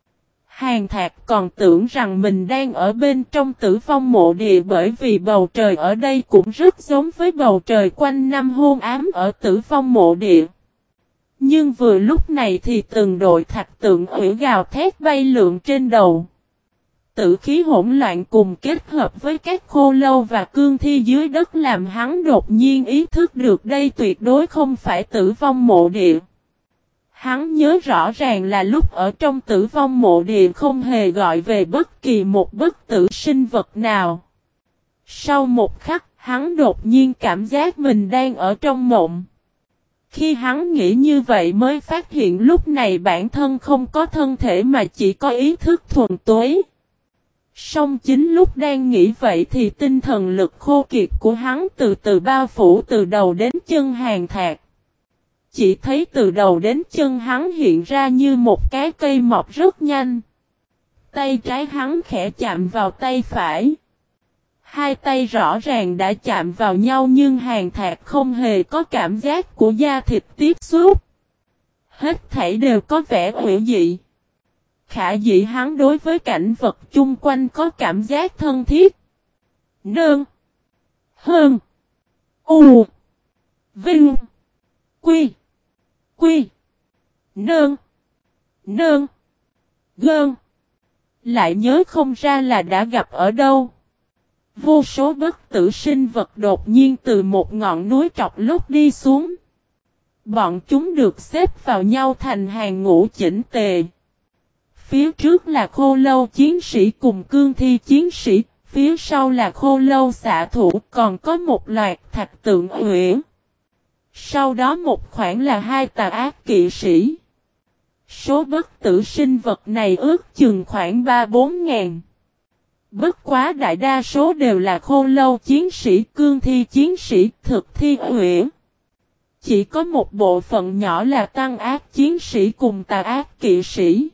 Hàn Thạc còn tưởng rằng mình đang ở bên trong tử vong mộ địa, bởi vì bầu trời ở đây cũng rất giống với bầu trời quanh năm hôn ám ở tử vong mộ địa. Nhưng vừa lúc này thì từng đội thạch tượng ủy gào thét bay lượn trên đầu. Tử khí hỗn loạn cùng kết hợp với các khô lâu và cương thi dưới đất làm hắn đột nhiên ý thức được đây tuyệt đối không phải tử vong mộ địa. Hắn nhớ rõ ràng là lúc ở trong tử vong mộ địa không hề gọi về bất kỳ một bất tử sinh vật nào. Sau một khắc, hắn đột nhiên cảm giác mình đang ở trong mộng. Khi hắn nghĩ như vậy mới phát hiện lúc này bản thân không có thân thể mà chỉ có ý thức thuần túy. Song chính lúc đang nghĩ vậy thì tinh thần lực khô kiệt của hắn từ từ bao phủ từ đầu đến chân Hàn Thạc. Chỉ thấy từ đầu đến chân hắn hiện ra như một cái cây mọc rất nhanh. Tay trái hắn khẽ chạm vào tay phải. Hai tay rõ ràng đã chạm vào nhau nhưng Hàn Thạc không hề có cảm giác của da thịt tiếp xúc. Hết thảy đều có vẻ hữu dị. Khả dĩ hắn đối với cảnh vật chung quanh có cảm giác thân thiết. Nương. Hơn. U. Vinh. Quy. Quy. Nương. Nương. Gơn. Lại nhớ không ra là đã gặp ở đâu. Vô số bất tử sinh vật đột nhiên từ một ngọn núi trọc lốt đi xuống. Bọn chúng được xếp vào nhau thành hàng ngũ chỉnh tề. Phía trước là khô lâu chiến sĩ cùng cương thi chiến sĩ, phía sau là khô lâu xạ thủ, còn có một loạt thạch tượng uyển. Sau đó một khoảng là hai tà ác kỵ sĩ. Số bất tử sinh vật này ước chừng khoảng 3-4 ngàn. Bất quá đại đa số đều là khô lâu chiến sĩ, cương thi chiến sĩ, thực thi uyển. Chỉ có một bộ phận nhỏ là tăng ác chiến sĩ cùng tà ác kỵ sĩ.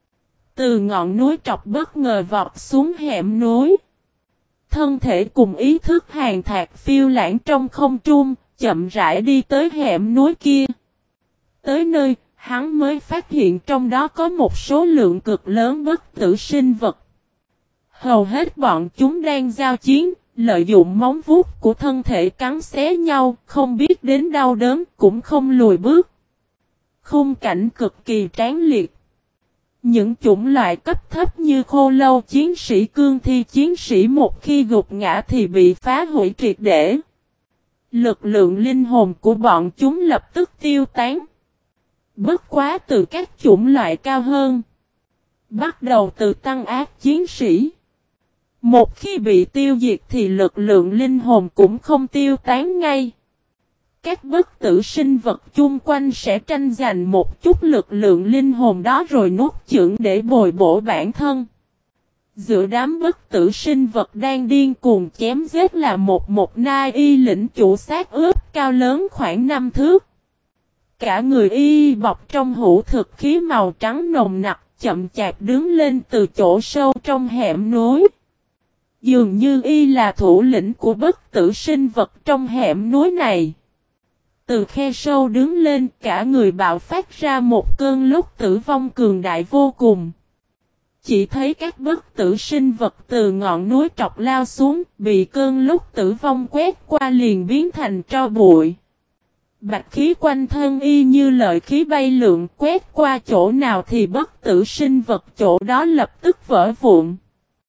Từ ngọn núi trọc bất ngờ vọt xuống hẻm núi. Thân thể cùng ý thức Hàn Thạc phiêu lãng trong không trung, chậm rãi đi tới hẻm núi kia. Tới nơi, hắn mới phát hiện trong đó có một số lượng cực lớn bất tử sinh vật. Hầu hết bọn chúng đang giao chiến, lợi dụng móng vuốt của thân thể cắn xé nhau, không biết đến đau đớn cũng không lùi bước. Khung cảnh cực kỳ tráng liệt. Những chủng loại cấp thấp như khô lâu chiến sĩ cương thi chiến sĩ một khi gục ngã thì bị phá hủy triệt để. Lực lượng linh hồn của bọn chúng lập tức tiêu tán. Bất quá từ các chủng loại cao hơn. Bắt đầu từ tăng ác chiến sĩ. Một khi bị tiêu diệt thì lực lượng linh hồn cũng không tiêu tán ngay. Các bất tử sinh vật chung quanh sẽ tranh giành một chút lực lượng linh hồn đó rồi nuốt chửng để bồi bổ bản thân. Giữa đám bất tử sinh vật đang điên cuồng chém giết là một nai y lĩnh chủ xác ướp cao lớn khoảng 5 thước. Cả người y bọc trong hũ thực khí màu trắng nồng nặc chậm chạp đứng lên từ chỗ sâu trong hẻm núi. Dường như y là thủ lĩnh của bất tử sinh vật trong hẻm núi này. Từ khe sâu đứng lên cả người bạo phát ra một cơn lốc tử vong cường đại vô cùng. Chỉ thấy các bất tử sinh vật từ ngọn núi trọc lao xuống bị cơn lốc tử vong quét qua liền biến thành tro bụi. Bạch khí quanh thân y như lợi khí bay lượn quét qua chỗ nào thì bất tử sinh vật chỗ đó lập tức vỡ vụn.